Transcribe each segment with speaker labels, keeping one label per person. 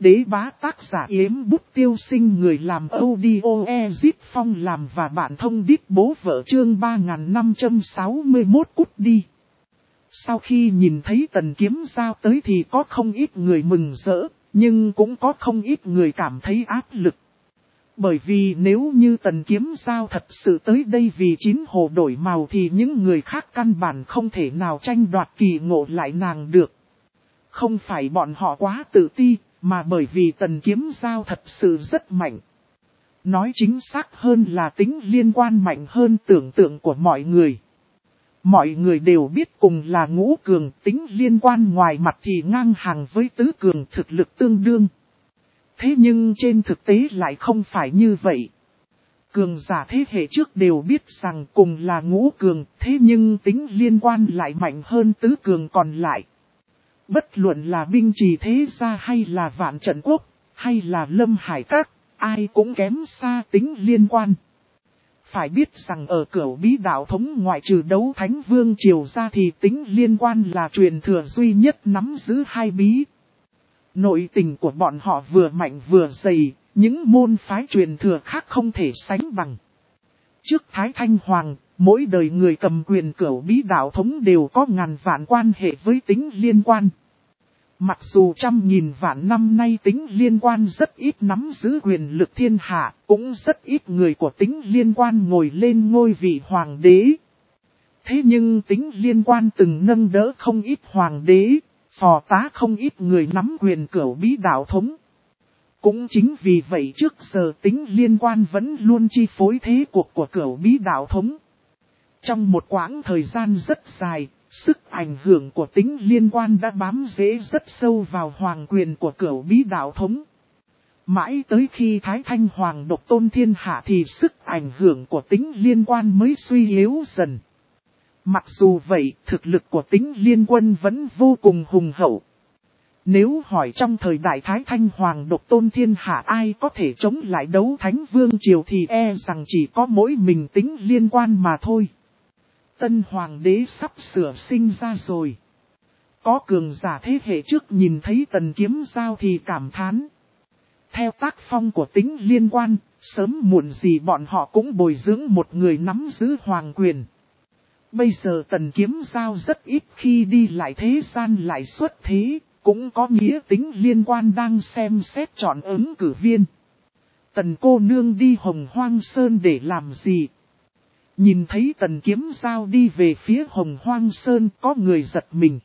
Speaker 1: Đế bá tác giả Yếm Bút Tiêu Sinh, người làm audio Ezit Phong làm và bạn thông đít bố vợ chương 3561 cút đi. Sau khi nhìn thấy Tần Kiếm Giao tới thì có không ít người mừng rỡ, nhưng cũng có không ít người cảm thấy áp lực. Bởi vì nếu như Tần Kiếm Giao thật sự tới đây vì chín hồ đổi màu thì những người khác căn bản không thể nào tranh đoạt kỳ ngộ lại nàng được. Không phải bọn họ quá tự ti, mà bởi vì Tần Kiếm Giao thật sự rất mạnh. Nói chính xác hơn là tính liên quan mạnh hơn tưởng tượng của mọi người. Mọi người đều biết cùng là ngũ cường, tính liên quan ngoài mặt thì ngang hàng với tứ cường, thực lực tương đương. Thế nhưng trên thực tế lại không phải như vậy. Cường giả thế hệ trước đều biết rằng cùng là ngũ cường, thế nhưng tính liên quan lại mạnh hơn tứ cường còn lại. Bất luận là binh trì thế gia hay là vạn trận quốc, hay là lâm hải các, ai cũng kém xa tính liên quan. Phải biết rằng ở Cửu Bí đạo thống ngoại trừ Đấu Thánh Vương triều ra thì tính liên quan là truyền thừa duy nhất nắm giữ hai bí. Nội tình của bọn họ vừa mạnh vừa dày, những môn phái truyền thừa khác không thể sánh bằng. Trước Thái Thanh Hoàng, mỗi đời người cầm quyền Cửu Bí đạo thống đều có ngàn vạn quan hệ với tính liên quan. Mặc dù trăm nghìn vạn năm nay tính liên quan rất ít nắm giữ quyền lực thiên hạ, cũng rất ít người của tính liên quan ngồi lên ngôi vị hoàng đế. Thế nhưng tính liên quan từng nâng đỡ không ít hoàng đế, phò tá không ít người nắm quyền Cửu Bí đạo thống. Cũng chính vì vậy trước giờ tính liên quan vẫn luôn chi phối thế cuộc của Cửu Bí đạo thống. Trong một quãng thời gian rất dài, sức ảnh hưởng của tính liên quan đã bám rễ rất sâu vào hoàng quyền của Cửu Bí đạo thống. Mãi tới khi Thái Thanh Hoàng độc tôn thiên hạ thì sức ảnh hưởng của tính liên quan mới suy yếu dần. Mặc dù vậy, thực lực của tính liên quân vẫn vô cùng hùng hậu. Nếu hỏi trong thời đại Thái Thanh Hoàng độc tôn thiên hạ ai có thể chống lại Đấu Thánh Vương triều thì e rằng chỉ có mỗi mình tính liên quan mà thôi. Tân Hoàng đế sắp sửa sinh ra rồi. Có cường giả thế hệ trước nhìn thấy Tần Kiếm Giao thì cảm thán. Theo tác phong của tính liên quan, sớm muộn gì bọn họ cũng bồi dưỡng một người nắm giữ hoàng quyền. Bây giờ Tần Kiếm Giao rất ít khi đi lại thế gian lại xuất thế, cũng có nghĩa tính liên quan đang xem xét chọn ứng cử viên. Tần cô nương đi Hồng Hoang Sơn để làm gì? Nhìn thấy Tần Kiếm Giao đi về phía Hồng Hoang Sơn có người giật mình.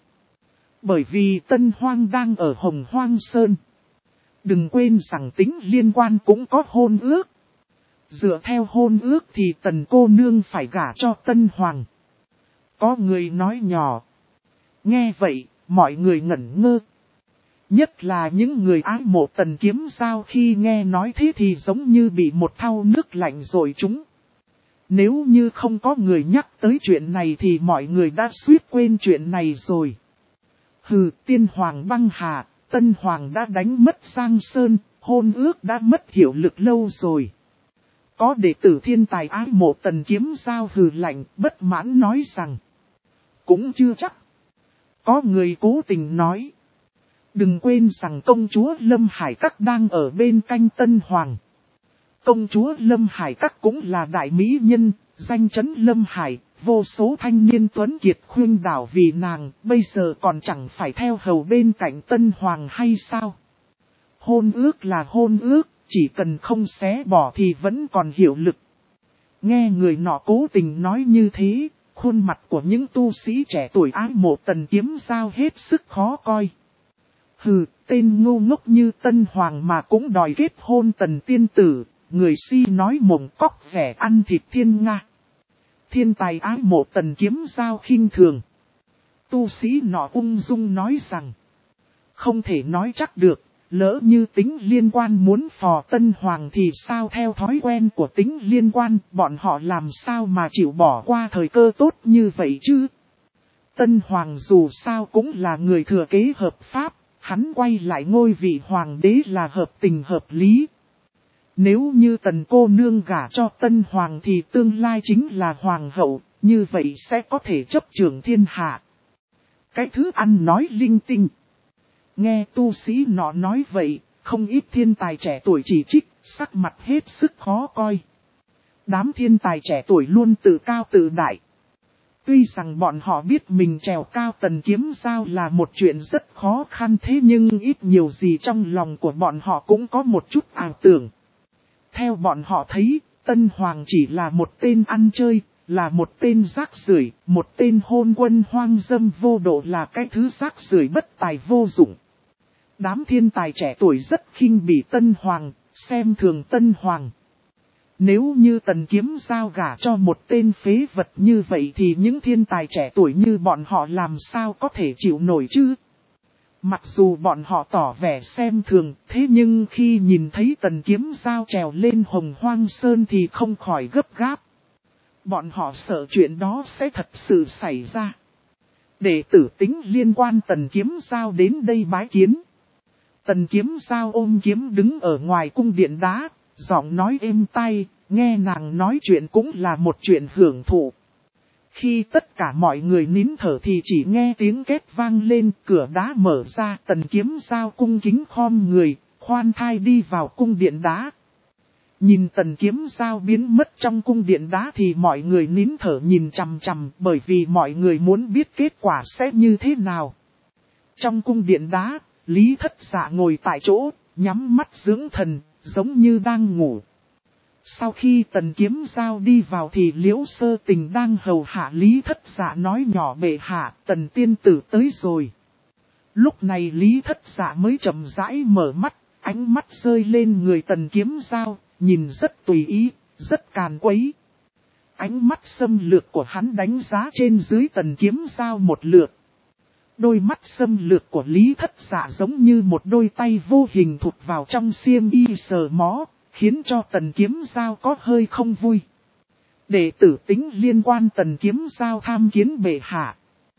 Speaker 1: Bởi vì Tân Hoang đang ở Hồng Hoang Sơn. Đừng quên rằng tính liên quan cũng có hôn ước. Dựa theo hôn ước thì Tần cô nương phải gả cho Tân Hoàng. Có người nói nhỏ. Nghe vậy, mọi người ngẩn ngơ. Nhất là những người ái mộ Tần Kiếm Giao khi nghe nói thế thì giống như bị một thau nước lạnh rồi trúng. Nếu như không có người nhắc tới chuyện này thì mọi người đã suýt quên chuyện này rồi. Hừ, tiên hoàng băng hà, Tân Hoàng đã đánh mất Giang Sơn, hôn ước đã mất hiệu lực lâu rồi. Có đệ tử thiên tài ái mộ Tần Kiếm Giao hừ lạnh, bất mãn nói rằng. Cũng chưa chắc. Có người cố tình nói. Đừng quên rằng công chúa Lâm Hải Các đang ở bên cạnh Tân Hoàng. Công chúa Lâm Hải Các cũng là đại mỹ nhân, danh chấn Lâm Hải, vô số thanh niên tuấn kiệt khuyên đảo vì nàng, bây giờ còn chẳng phải theo hầu bên cạnh Tân Hoàng hay sao? Hôn ước là hôn ước, chỉ cần không xé bỏ thì vẫn còn hiệu lực. Nghe người nọ cố tình nói như thế, khuôn mặt của những tu sĩ trẻ tuổi ái mộ Tần Kiếm Giao hết sức khó coi. Hừ, tên ngu ngốc như Tân Hoàng mà cũng đòi kết hôn Tần tiên tử, người si nói mộng cóc vẻ ăn thịt thiên nga. Thiên tài ái mộ Tần Kiếm Giao khinh thường. Tu sĩ nọ ung dung nói rằng, không thể nói chắc được, lỡ như tính liên quan muốn phò Tân Hoàng thì sao theo thói quen của tính liên quan, bọn họ làm sao mà chịu bỏ qua thời cơ tốt như vậy chứ? Tân Hoàng dù sao cũng là người thừa kế hợp pháp, hắn quay lại ngôi vị hoàng đế là hợp tình hợp lý. Nếu như Tần cô nương gả cho Tân Hoàng thì tương lai chính là hoàng hậu, như vậy sẽ có thể chấp trưởng thiên hạ. Cái thứ ăn nói linh tinh. Nghe tu sĩ nọ nói vậy, không ít thiên tài trẻ tuổi chỉ trích, sắc mặt hết sức khó coi. Đám thiên tài trẻ tuổi luôn tự cao tự đại. Tuy rằng bọn họ biết mình trèo cao Tần Kiếm Giao là một chuyện rất khó khăn, thế nhưng ít nhiều gì trong lòng của bọn họ cũng có một chút ảo tưởng. Theo bọn họ thấy, Tân Hoàng chỉ là một tên ăn chơi, là một tên rác rưởi, một tên hôn quân hoang dâm vô độ, là cái thứ rác rưởi bất tài vô dụng. Đám thiên tài trẻ tuổi rất khinh bỉ Tân Hoàng, xem thường Tân Hoàng. Nếu như Tần Kiếm Giao gả cho một tên phế vật như vậy thì những thiên tài trẻ tuổi như bọn họ làm sao có thể chịu nổi chứ? Mặc dù bọn họ tỏ vẻ xem thường, thế nhưng khi nhìn thấy Tần Kiếm Giao trèo lên Hồng Hoang Sơn thì không khỏi gấp gáp. Bọn họ sợ chuyện đó sẽ thật sự xảy ra. Đệ tử Tính liên quan Tần Kiếm Giao đến đây bái kiến. Tần Kiếm Giao ôm kiếm đứng ở ngoài cung điện đá, giọng nói êm tai, nghe nàng nói chuyện cũng là một chuyện hưởng thụ. Khi tất cả mọi người nín thở thì chỉ nghe tiếng két vang lên, cửa đá mở ra, Tần Kiếm Giao cung kính khom người, khoan thai đi vào cung điện đá. Nhìn Tần Kiếm Giao biến mất trong cung điện đá thì mọi người nín thở nhìn chằm chằm, bởi vì mọi người muốn biết kết quả sẽ như thế nào. Trong cung điện đá, Lý Thất Dạ ngồi tại chỗ, nhắm mắt dưỡng thần, giống như đang ngủ. Sau khi Tần Kiếm Giao đi vào thì Liễu Sơ Tình đang hầu hạ Lý Thất Dạ nói nhỏ: bệ hạ, Tần tiên tử tới rồi. Lúc này Lý Thất Dạ mới chậm rãi mở mắt, ánh mắt rơi lên người Tần Kiếm Giao, nhìn rất tùy ý, rất càn quấy. Ánh mắt xâm lược của hắn đánh giá trên dưới Tần Kiếm Giao một lượt. Đôi mắt xâm lược của Lý Thất Dạ giống như một đôi tay vô hình thụt vào trong xiêm y sờ mó, khiến cho Tần Kiếm Giao có hơi không vui. Đệ tử Tính liên quan Tần Kiếm Giao tham kiến bệ hạ.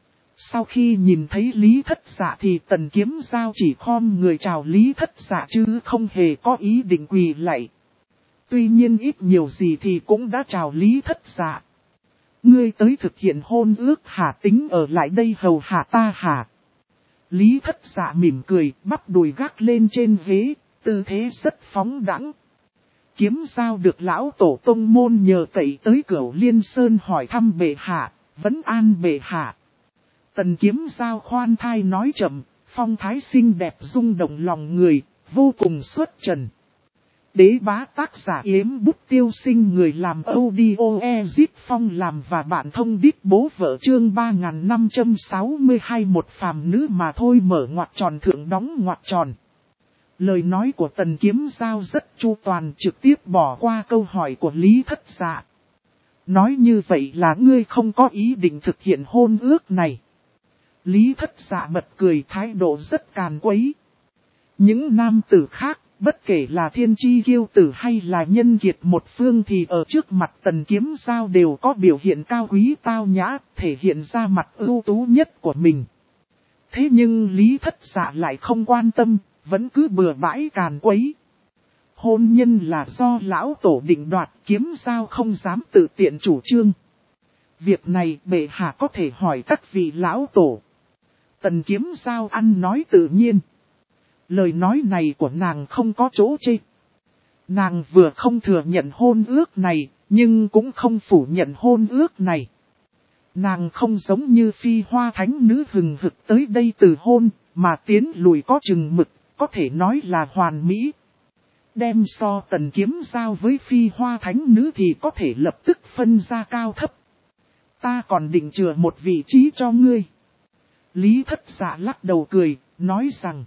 Speaker 1: Sau khi nhìn thấy Lý Thất Dạ thì Tần Kiếm Giao chỉ khom người chào Lý Thất Dạ chứ không hề có ý định quỳ lạy. Tuy nhiên ít nhiều gì thì cũng đã chào Lý Thất Dạ. Ngươi tới thực hiện hôn ước hả, tính ở lại đây hầu hạ ta hả? Lý Thất Dạ mỉm cười, bắp đùi gác lên trên ghế, tư thế rất phóng đãng. Kiếm Giao được lão tổ tông môn nhờ cậy tới Cửu Liên Sơn hỏi thăm bệ hạ, vấn an bệ hạ. Tần Kiếm Giao khoan thai nói chậm, phong thái xinh đẹp rung động lòng người, vô cùng xuất trần. Đế bá tác giả Yếm Bút Tiêu Sinh, người làm audio Ezit Phong làm và bạn thông đít bố vợ, chương 3562, một phàm nữ mà thôi, mở ngoặc tròn thượng đóng ngoặc tròn. Lời nói của Tần Kiếm Giao rất chu toàn, trực tiếp bỏ qua câu hỏi của Lý Thất Dạ. Nói như vậy là ngươi không có ý định thực hiện hôn ước này. Lý Thất Dạ bật cười, thái độ rất càn quấy. Những nam tử khác, bất kể là thiên chi kiêu tử hay là nhân kiệt một phương thì ở trước mặt Tần Kiếm Giao đều có biểu hiện cao quý tao nhã, thể hiện ra mặt ưu tú nhất của mình. Thế nhưng Lý Thất Dạ lại không quan tâm, vẫn cứ bừa bãi càn quấy. Hôn nhân là do lão tổ định đoạt, Kiếm Giao không dám tự tiện chủ trương. Việc này bệ hạ có thể hỏi các vị lão tổ. Tần Kiếm Giao ăn nói tự nhiên. Lời nói này của nàng không có chỗ chê. Nàng vừa không thừa nhận hôn ước này, nhưng cũng không phủ nhận hôn ước này. Nàng không giống như Phi Hoa Thánh Nữ hừng hực tới đây từ hôn, mà tiến lùi có chừng mực, có thể nói là hoàn mỹ. Đem so Tần Kiếm Giao với Phi Hoa Thánh Nữ thì có thể lập tức phân ra cao thấp. Ta còn định chừa một vị trí cho ngươi. Lý Thất Dạ lắc đầu cười, nói rằng: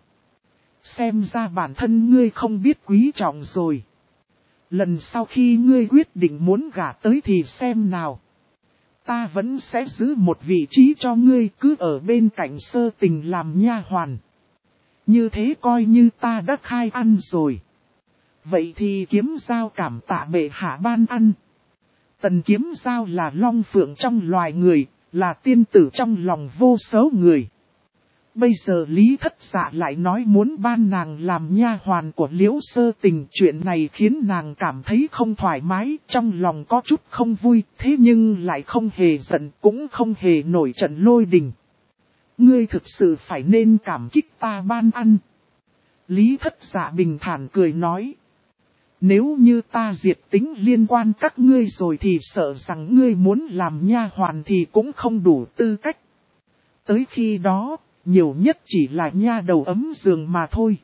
Speaker 1: xem ra bản thân ngươi không biết quý trọng rồi. Lần sau khi ngươi quyết định muốn gả tới thì xem nào. Ta vẫn sẽ giữ một vị trí cho ngươi, cứ ở bên cạnh Sơ Tình làm nha hoàn. Như thế coi như ta đã khai ăn rồi. Vậy thì Kiếm Giao cảm tạ bệ hạ ban ăn. Tần Kiếm Giao là long phượng trong loài người, là tiên tử trong lòng vô số người. Bây giờ Lý Thất Dạ lại nói muốn ban nàng làm nha hoàn của Liễu Sơ Tình, chuyện này khiến nàng cảm thấy không thoải mái, trong lòng có chút không vui, thế nhưng lại không hề giận, cũng không hề nổi trận lôi đình. Ngươi thực sự phải nên cảm kích ta ban ăn. Lý Thất Dạ bình thản cười nói. Nếu như ta diệt Tính Liên Quan các ngươi rồi thì sợ rằng ngươi muốn làm nha hoàn thì cũng không đủ tư cách. Tới khi đó, nhiều nhất chỉ là nha đầu ấm giường mà thôi.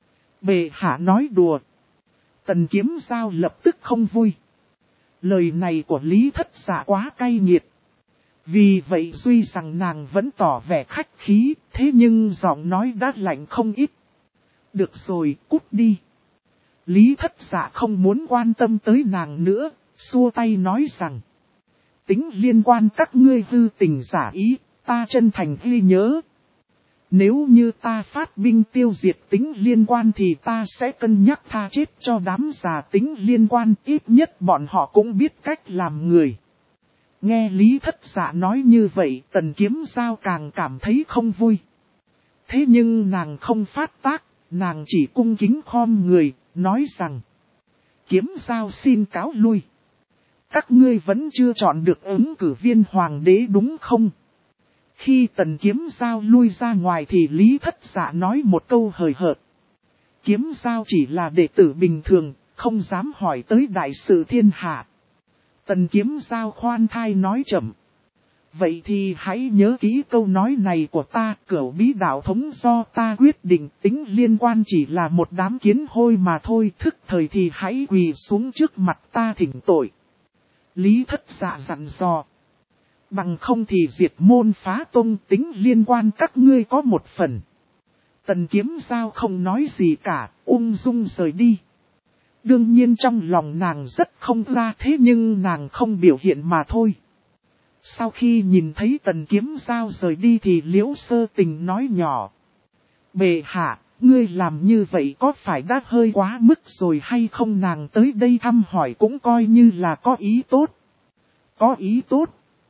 Speaker 1: Bệ hạ nói đùa. Tần Kiếm Giao lập tức không vui. Lời này của Lý Thất Dạ quá cay nghiệt. Vì vậy duy rằng nàng vẫn tỏ vẻ khách khí, thế nhưng giọng nói đã lạnh không ít. Được rồi, cút đi. Lý Thất Dạ không muốn quan tâm tới nàng nữa, xua tay nói rằng. Tính Liên Quan các ngươi hư tình giả ý, ta chân thành ghi nhớ. Nếu như ta phát binh tiêu diệt Tính Liên Quan thì ta sẽ cân nhắc tha chết cho đám già Tính Liên Quan, ít nhất bọn họ cũng biết cách làm người. Nghe Lý Thất Dạ nói như vậy, Tần Kiếm Giao càng cảm thấy không vui. Thế nhưng nàng không phát tác, nàng chỉ cung kính khom người, nói rằng. Kiếm Giao xin cáo lui. Các ngươi vẫn chưa chọn được ứng cử viên hoàng đế đúng không? Khi Tần Kiếm Giao lui ra ngoài thì Lý Thất Dạ nói một câu hời hợt. Kiếm Giao chỉ là đệ tử bình thường, không dám hỏi tới đại sự thiên hạ. Tần Kiếm Giao khoan thai nói chậm. Vậy thì hãy nhớ kỹ câu nói này của ta, Cửu Bí đạo thống do ta quyết định, Tính Liên Quan chỉ là một đám kiến hôi mà thôi, thức thời thì hãy quỳ xuống trước mặt ta thỉnh tội. Lý Thất Dạ dặn dò. Bằng không thì diệt môn phá tông, Tính Liên Quan các ngươi có một phần. Tần Kiếm Giao không nói gì cả, ung dung rời đi. Đương nhiên trong lòng nàng rất không ra, thế nhưng nàng không biểu hiện mà thôi. Sau khi nhìn thấy Tần Kiếm Giao rời đi thì Liễu Sơ Tình nói nhỏ. Bệ hạ, ngươi làm như vậy có phải đã hơi quá mức rồi hay không? Nàng tới đây thăm hỏi cũng coi như là có ý tốt. Có ý tốt.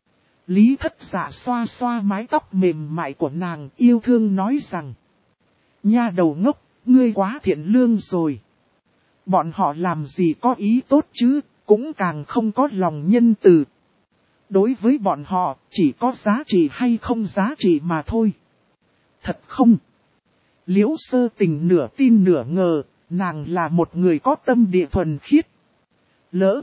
Speaker 1: Lý Thất Dạ xoa xoa mái tóc mềm mại của nàng, yêu thương nói rằng. Nha đầu ngốc, ngươi quá thiện lương rồi. Bọn họ làm gì có ý tốt chứ, cũng càng không có lòng nhân từ. Đối với bọn họ, chỉ có giá trị hay không giá trị mà thôi. Thật không? Liễu Sơ Tình nửa tin nửa ngờ, nàng là một người có tâm địa thuần khiết. Lỡ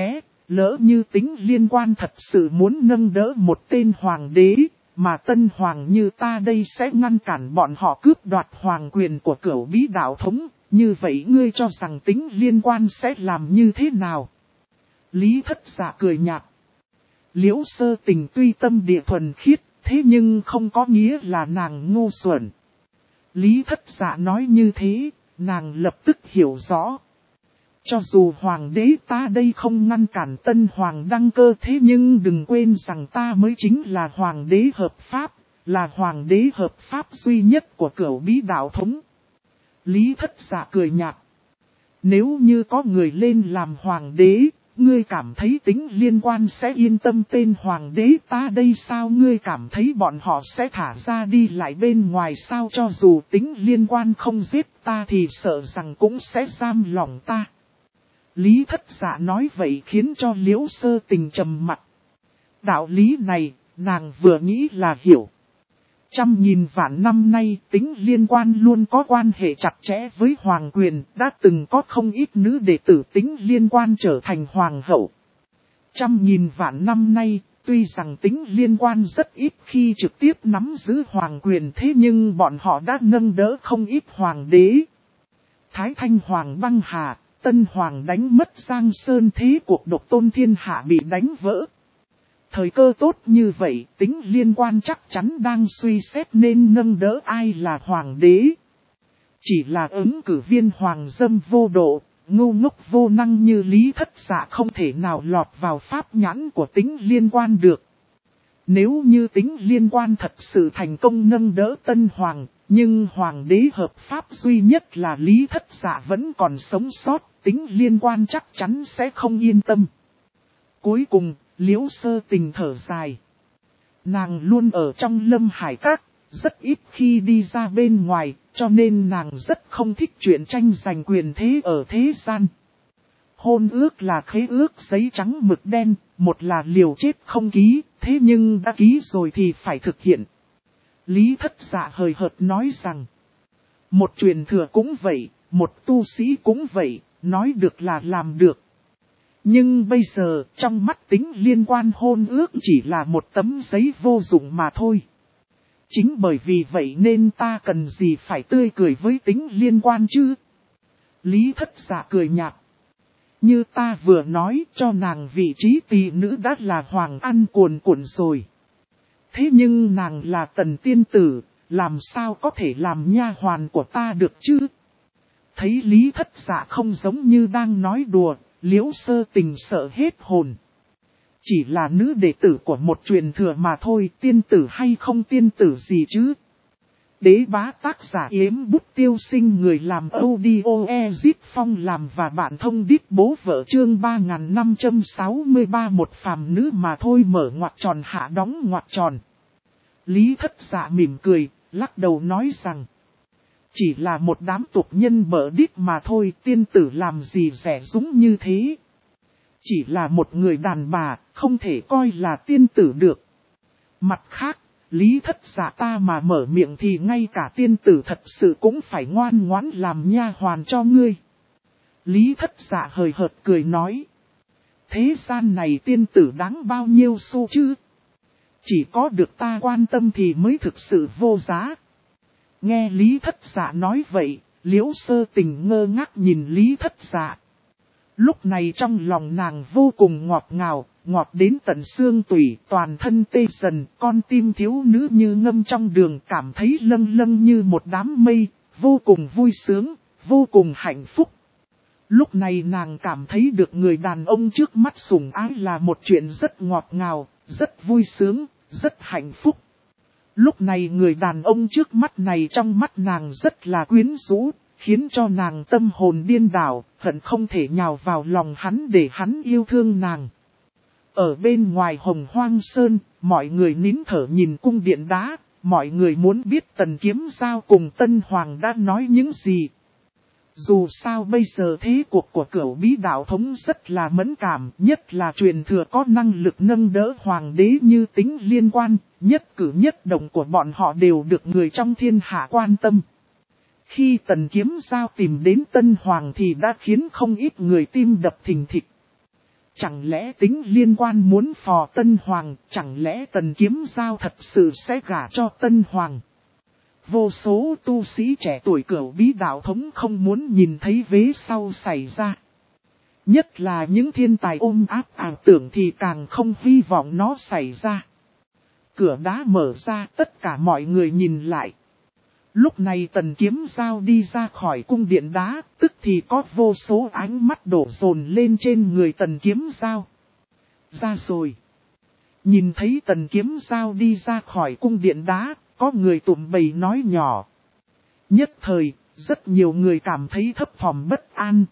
Speaker 1: như Tính Liên Quan thật sự muốn nâng đỡ một tên hoàng đế, mà tân hoàng như ta đây sẽ ngăn cản bọn họ cướp đoạt hoàng quyền của Cửu Bí đạo thống, như vậy ngươi cho rằng Tính Liên Quan sẽ làm như thế nào? Lý Thất Dạ cười nhạt. Liễu Sơ Tình tuy tâm địa thuần khiết, thế nhưng không có nghĩa là nàng ngu xuẩn. Lý Thất Dạ nói như thế, nàng lập tức hiểu rõ. Cho dù hoàng đế ta đây không ngăn cản tân hoàng đăng cơ, thế nhưng đừng quên rằng ta mới chính là hoàng đế hợp pháp, là hoàng đế hợp pháp duy nhất của Cửu Bí đạo thống. Lý Thất Dạ cười nhạt. Nếu như có người lên làm hoàng đế, ngươi cảm thấy Tính Liên Quan sẽ yên tâm tên hoàng đế ta đây sao? Ngươi cảm thấy bọn họ sẽ thả ra đi lại bên ngoài sao? Cho dù Tính Liên Quan không giết ta thì sợ rằng cũng sẽ giam lòng ta. Lý Thất Dạ nói vậy khiến cho Liễu Sơ Tình trầm mặt. Đạo lý này, nàng vừa nghĩ là hiểu. Trăm nghìn vạn năm nay, Tính Liên Quan luôn có quan hệ chặt chẽ với hoàng quyền, đã từng có không ít nữ đệ tử Tính Liên Quan trở thành hoàng hậu. Trăm nghìn vạn năm nay, tuy rằng Tính Liên Quan rất ít khi trực tiếp nắm giữ hoàng quyền, thế nhưng bọn họ đã nâng đỡ không ít hoàng đế. Thái Thanh Hoàng băng hà, Tân Hoàng đánh mất Giang Sơn, thế cuộc độc tôn thiên hạ bị đánh vỡ. Thời cơ tốt như vậy, Tính Liên Quan chắc chắn đang suy xét nên nâng đỡ ai là hoàng đế. Chỉ là ứng cử viên hoàng dâm vô độ, ngu ngốc vô năng như Lý Thất Dạ không thể nào lọt vào pháp nhãn của Tính Liên Quan được. Nếu như Tính Liên Quan thật sự thành công nâng đỡ tân hoàng, nhưng hoàng đế hợp pháp duy nhất là Lý Thất Dạ vẫn còn sống sót, Tính Liên Quan chắc chắn sẽ không yên tâm. Cuối cùng, Liễu Sơ Tình thở dài. Nàng luôn ở trong Lâm Hải Các, rất ít khi đi ra bên ngoài, cho nên nàng rất không thích chuyện tranh giành quyền thế ở thế gian. Hôn ước là khế ước giấy trắng mực đen, một là liều chết không ký, thế nhưng đã ký rồi thì phải thực hiện. Lý Thất Dạ hời hợt nói rằng, Một truyền thừa cũng vậy, một tu sĩ cũng vậy, nói được là làm được. Nhưng bây giờ, trong mắt tính liên quan hôn ước chỉ là một tấm giấy vô dụng mà thôi. Chính bởi vì vậy nên ta cần gì phải tươi cười với tính liên quan chứ? Lý Thất Dạ cười nhạt. Như ta vừa nói, cho nàng vị trí tỷ nữ đã là hoàng ăn cuồn cuộn rồi. Thế nhưng nàng là Tần tiên tử, làm sao có thể làm nha hoàn của ta được chứ? Thấy Lý Thất Dạ không giống như đang nói đùa, Liễu Sơ Tình sợ hết hồn. Chỉ là nữ đệ tử của một truyền thừa mà thôi, tiên tử hay không tiên tử gì chứ? Đế bá tác giả Yếm Bút Tiêu Sinh, người làm audio Ezit Phong làm và bạn thông đít bố vợ chương 3563, một phàm nữ mà thôi, mở ngoặc tròn hạ đóng ngoặc tròn. Lý Thất Dạ mỉm cười, lắc đầu nói rằng, chỉ là một đám tục nhân bở đít mà thôi, tiên tử làm gì rẻ rúng như thế. Chỉ là một người đàn bà, không thể coi là tiên tử được. Mặt khác, Lý Thất Dạ ta mà mở miệng thì ngay cả tiên tử thật sự cũng phải ngoan ngoãn làm nha hoàn cho ngươi. Lý Thất Dạ hời hợt cười nói. Thế gian này tiên tử đáng bao nhiêu xu chứ? Chỉ có được ta quan tâm thì mới thực sự vô giá. Nghe Lý Thất Dạ nói vậy, Liễu Sơ Tình ngơ ngác nhìn Lý Thất Dạ. Lúc này trong lòng nàng vô cùng ngọt ngào, ngọt đến tận xương tủy, toàn thân tê dần, con tim thiếu nữ như ngâm trong đường, cảm thấy lâng lâng như một đám mây, vô cùng vui sướng, vô cùng hạnh phúc. Lúc này nàng cảm thấy được người đàn ông trước mắt sủng ái là một chuyện rất ngọt ngào, rất vui sướng, rất hạnh phúc. Lúc này người đàn ông trước mắt này trong mắt nàng rất là quyến rũ, khiến cho nàng tâm hồn điên đảo, hận không thể nhào vào lòng hắn để hắn yêu thương nàng. Ở bên ngoài Hồng Hoang Sơn, mọi người nín thở nhìn cung điện đá, mọi người muốn biết Tần Kiếm Giao cùng Tân Hoàng đã nói những gì. Dù sao bây giờ thế cuộc của Cửu Bí Đạo Thống rất là mẫn cảm, nhất là truyền thừa có năng lực nâng đỡ hoàng đế như Tính Liên Quan, nhất cử nhất động của bọn họ đều được người trong thiên hạ quan tâm. Khi Tần Kiếm Giao tìm đến Tân Hoàng thì đã khiến không ít người tim đập thình thịch. Chẳng lẽ Tính Liên Quan muốn phò Tân Hoàng, chẳng lẽ Tần Kiếm Giao thật sự sẽ gả cho Tân Hoàng? Vô số tu sĩ trẻ tuổi Cửu Bí Đạo Thống không muốn nhìn thấy vế sau xảy ra. Nhất là những thiên tài ôm áp ảo tưởng thì càng không hy vọng nó xảy ra. Cửa đá mở ra, tất cả mọi người nhìn lại. Lúc này Tần Kiếm Giao đi ra khỏi cung điện đá, tức thì có vô số ánh mắt đổ dồn lên trên người Tần Kiếm Giao. Ra rồi. Nhìn thấy Tần Kiếm Giao đi ra khỏi cung điện đá, có người tụm bầy nói nhỏ. Nhất thời, rất nhiều người cảm thấy thấp thỏm bất an.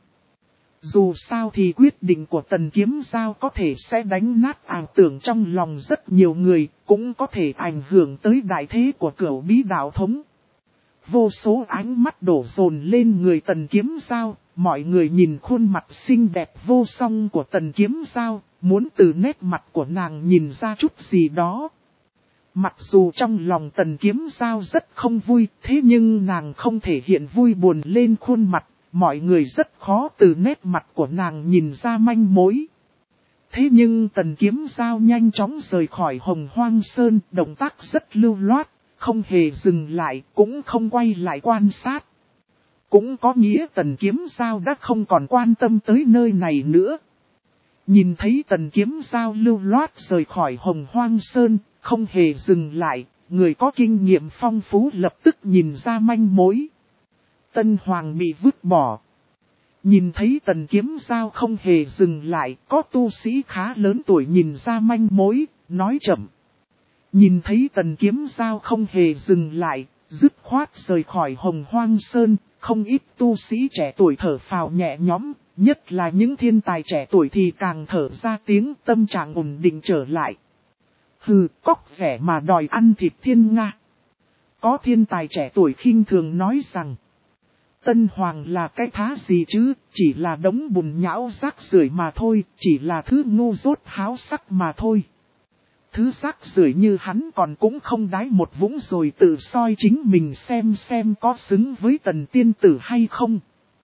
Speaker 1: Dù sao thì quyết định của Tần Kiếm Giao có thể sẽ đánh nát ảo tưởng trong lòng rất nhiều người, cũng có thể ảnh hưởng tới đại thế của Cửu Bí Đạo Thống. Vô số ánh mắt đổ dồn lên người Tần Kiếm Giao, mọi người nhìn khuôn mặt xinh đẹp vô song của Tần Kiếm Giao, muốn từ nét mặt của nàng nhìn ra chút gì đó. Mặc dù trong lòng Tần Kiếm Giao rất không vui, thế nhưng nàng không thể hiện vui buồn lên khuôn mặt, mọi người rất khó từ nét mặt của nàng nhìn ra manh mối. Thế nhưng Tần Kiếm Giao nhanh chóng rời khỏi Hồng Hoang Sơn, động tác rất lưu loát, không hề dừng lại, cũng không quay lại quan sát. Cũng có nghĩa Tần Kiếm Giao đã không còn quan tâm tới nơi này nữa. Nhìn thấy Tần Kiếm Giao lưu loát rời khỏi Hồng Hoang Sơn, không hề dừng lại, người có kinh nghiệm phong phú lập tức nhìn ra manh mối. Tân Hoàng bị vứt bỏ. Nhìn thấy Tần Kiếm Giao không hề dừng lại, có tu sĩ khá lớn tuổi nhìn ra manh mối, nói chậm. Nhìn thấy Tần Kiếm Giao không hề dừng lại, dứt khoát rời khỏi Hồng Hoang Sơn, không ít tu sĩ trẻ tuổi thở phào nhẹ nhõm, nhất là những thiên tài trẻ tuổi thì càng thở ra tiếng, tâm trạng ổn định trở lại. Hừ, cóc rẻ mà đòi ăn thịt thiên nga. Có thiên tài trẻ tuổi khinh thường nói rằng, Tân Hoàng là cái thá gì chứ, chỉ là đống bùn nhão rác rưởi mà thôi, chỉ là thứ ngu dốt háo sắc mà thôi. Thứ rác rưởi như hắn còn cũng không đái một vũng rồi tự soi chính mình xem có xứng với tần tiên tử hay không.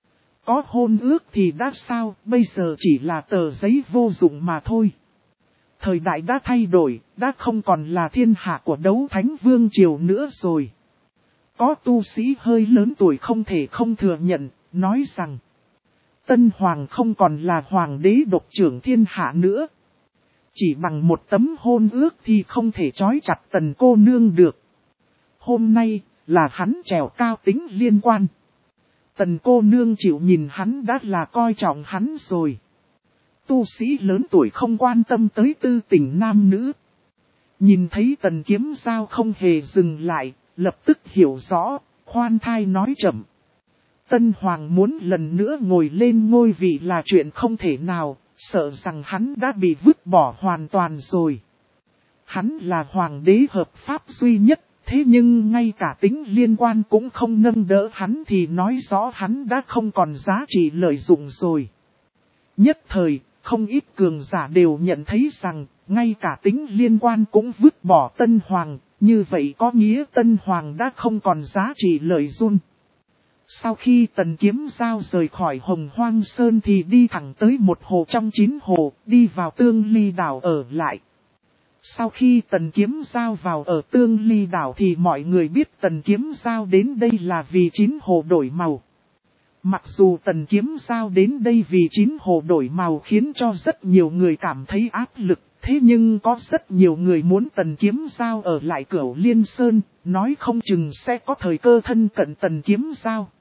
Speaker 1: Có hôn ước thì đã sao, bây giờ chỉ là tờ giấy vô dụng mà thôi. Thời đại đã thay đổi, đã không còn là thiên hạ của đấu thánh vương triều nữa rồi. Có tu sĩ hơi lớn tuổi không thể không thừa nhận, nói rằng Tân Hoàng không còn là hoàng đế độc trưởng thiên hạ nữa. Chỉ bằng một tấm hôn ước thì không thể trói chặt tần cô nương được. Hôm nay là hắn trèo cao tính liên quan. Tần cô nương chịu nhìn hắn đã là coi trọng hắn rồi. Tu sĩ lớn tuổi không quan tâm tới tư tình nam nữ. Nhìn thấy Tần Kiếm Giao không hề dừng lại, lập tức hiểu rõ, khoan thai nói chậm. Tân Hoàng muốn lần nữa ngồi lên ngôi vị là chuyện không thể nào, sợ rằng hắn đã bị vứt bỏ hoàn toàn rồi. Hắn là hoàng đế hợp pháp duy nhất, thế nhưng ngay cả tính liên quan cũng không nâng đỡ hắn thì nói rõ hắn đã không còn giá trị lợi dụng rồi. Nhất thời, không ít cường giả đều nhận thấy rằng, ngay cả tính liên quan cũng vứt bỏ Tân Hoàng, như vậy có nghĩa Tân Hoàng đã không còn giá trị lợi dụng. Sau khi Tần Kiếm Giao rời khỏi Hồng Hoang Sơn thì đi thẳng tới một hồ trong 9 hồ, đi vào Tương Ly Đảo ở lại. Sau khi Tần Kiếm Giao vào ở Tương Ly Đảo thì mọi người biết Tần Kiếm Giao đến đây là vì 9 hồ đổi màu. Mặc dù Tần Kiếm Giao đến đây vì 9 hồ đổi màu khiến cho rất nhiều người cảm thấy áp lực, thế nhưng có rất nhiều người muốn Tần Kiếm Giao ở lại Cửu Liên Sơn, nói không chừng sẽ có thời cơ thân cận Tần Kiếm Giao.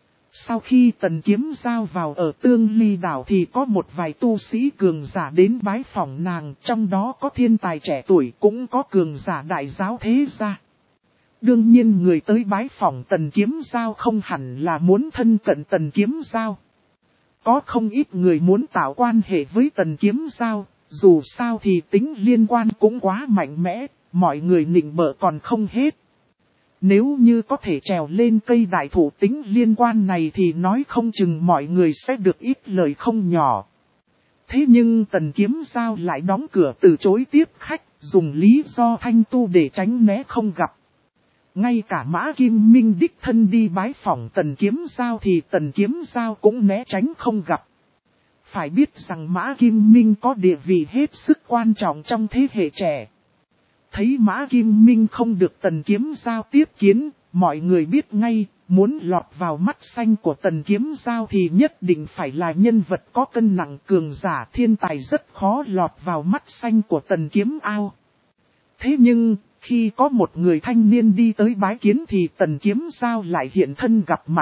Speaker 1: Sau khi Tần Kiếm Giao vào ở Tương Ly Đảo thì có một vài tu sĩ cường giả đến bái phỏng nàng, trong đó có thiên tài trẻ tuổi cũng có cường giả đại giáo thế gia. Đương nhiên người tới bái phỏng Tần Kiếm Giao không hẳn là muốn thân cận Tần Kiếm Giao. Có không ít người muốn tạo quan hệ với Tần Kiếm Giao, dù sao thì tính liên quan cũng quá mạnh mẽ, mọi người nịnh bợ còn không hết. Nếu như có thể trèo lên cây đại thụ tính liên quan này thì nói không chừng mọi người sẽ được ít lời không nhỏ. Thế nhưng Tần Kiếm Giao lại đóng cửa từ chối tiếp khách, dùng lý do thanh tu để tránh né không gặp. Ngay cả Mã Kim Minh đích thân đi bái phỏng Tần Kiếm Giao thì Tần Kiếm Giao cũng né tránh không gặp. Phải biết rằng Mã Kim Minh có địa vị hết sức quan trọng trong thế hệ trẻ. Thấy Mã Kim Minh không được Tần Kiếm Giao tiếp kiến, mọi người biết ngay, muốn lọt vào mắt xanh của Tần Kiếm Giao thì nhất định phải là nhân vật có cân nặng cường giả thiên tài rất khó lọt vào mắt xanh của Tần Kiếm Ao. Thế nhưng, khi có một người thanh niên đi tới bái kiến thì Tần Kiếm Giao lại hiện thân gặp mặt.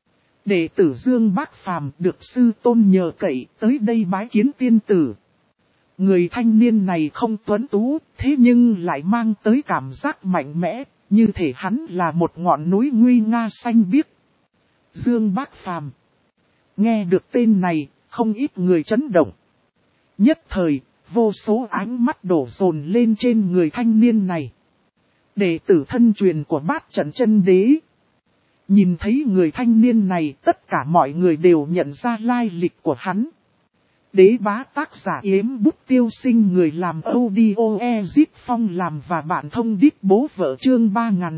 Speaker 1: Đệ tử Dương Bác Phàm được sư tôn nhờ cậy tới đây bái kiến tiên tử. Người thanh niên này không tuấn tú, thế nhưng lại mang tới cảm giác mạnh mẽ, như thể hắn là một ngọn núi nguy nga xanh biếc. Dương Bác Phàm. Nghe được tên này, không ít người chấn động. Nhất thời, vô số ánh mắt đổ dồn lên trên người thanh niên này. Đệ tử thân truyền của Bát Trận Chân Đế. Nhìn thấy người thanh niên này, tất cả mọi người đều nhận ra lai lịch của hắn. Đế Bá tác giả Yếm Bút Tiêu Sinh, người làm audio Ezit Phong làm và bạn thông đít bố vợ, chương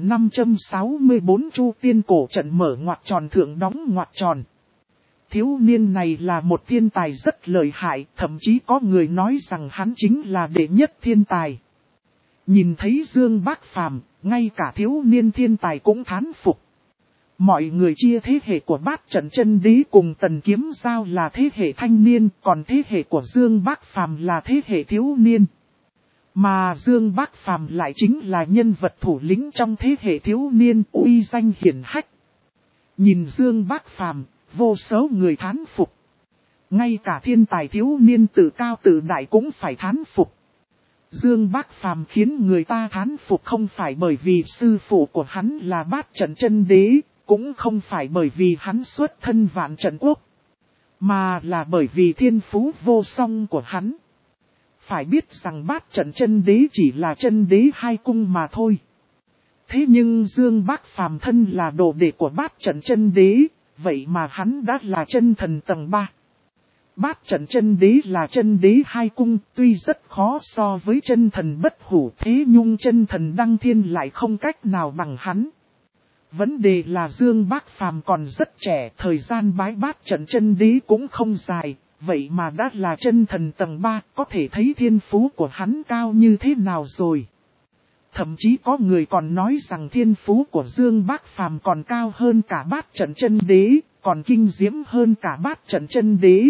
Speaker 1: 3564 Chu Tiên cổ trận mở ngoặc tròn thượng đóng ngoặc tròn. Thiếu niên này là một thiên tài rất lợi hại, thậm chí có người nói rằng hắn chính là đệ nhất thiên tài. Nhìn thấy Dương Bác Phàm, ngay cả thiếu niên thiên tài cũng thán phục. Mọi người chia thế hệ của Bát Trận Chân Đế cùng Tần Kiếm Giao là thế hệ thanh niên, còn thế hệ của Dương Bác Phàm là thế hệ thiếu niên. Mà Dương Bác Phàm lại chính là nhân vật thủ lĩnh trong thế hệ thiếu niên, uy danh hiển hách. Nhìn Dương Bác Phàm, vô số người thán phục. Ngay cả thiên tài thiếu niên tự cao tự đại cũng phải thán phục. Dương Bác Phàm khiến người ta thán phục không phải bởi vì sư phụ của hắn là Bát Trận Chân Đế, cũng không phải bởi vì hắn xuất thân Vạn Trận Quốc, mà là bởi vì thiên phú vô song của hắn. Phải biết rằng Bát Trận Chân Đế chỉ là chân đế hai cung mà thôi. Thế nhưng Dương Bác Phàm thân là đồ đệ của Bát Trận Chân Đế, vậy mà hắn đã là chân thần tầng 3. Bát trận chân đế là chân đế hai cung, tuy rất khó so với chân thần bất hủ, thế nhưng chân thần đăng thiên lại không cách nào bằng hắn. Vấn đề là Dương Bác Phàm còn rất trẻ, thời gian bái bát trận chân đế cũng không dài, vậy mà đã là chân thần tầng 3, có thể thấy thiên phú của hắn cao như thế nào rồi. Thậm chí có người còn nói rằng thiên phú của Dương Bác Phàm còn cao hơn cả bát trận chân đế, còn kinh diễm hơn cả bát trận chân đế.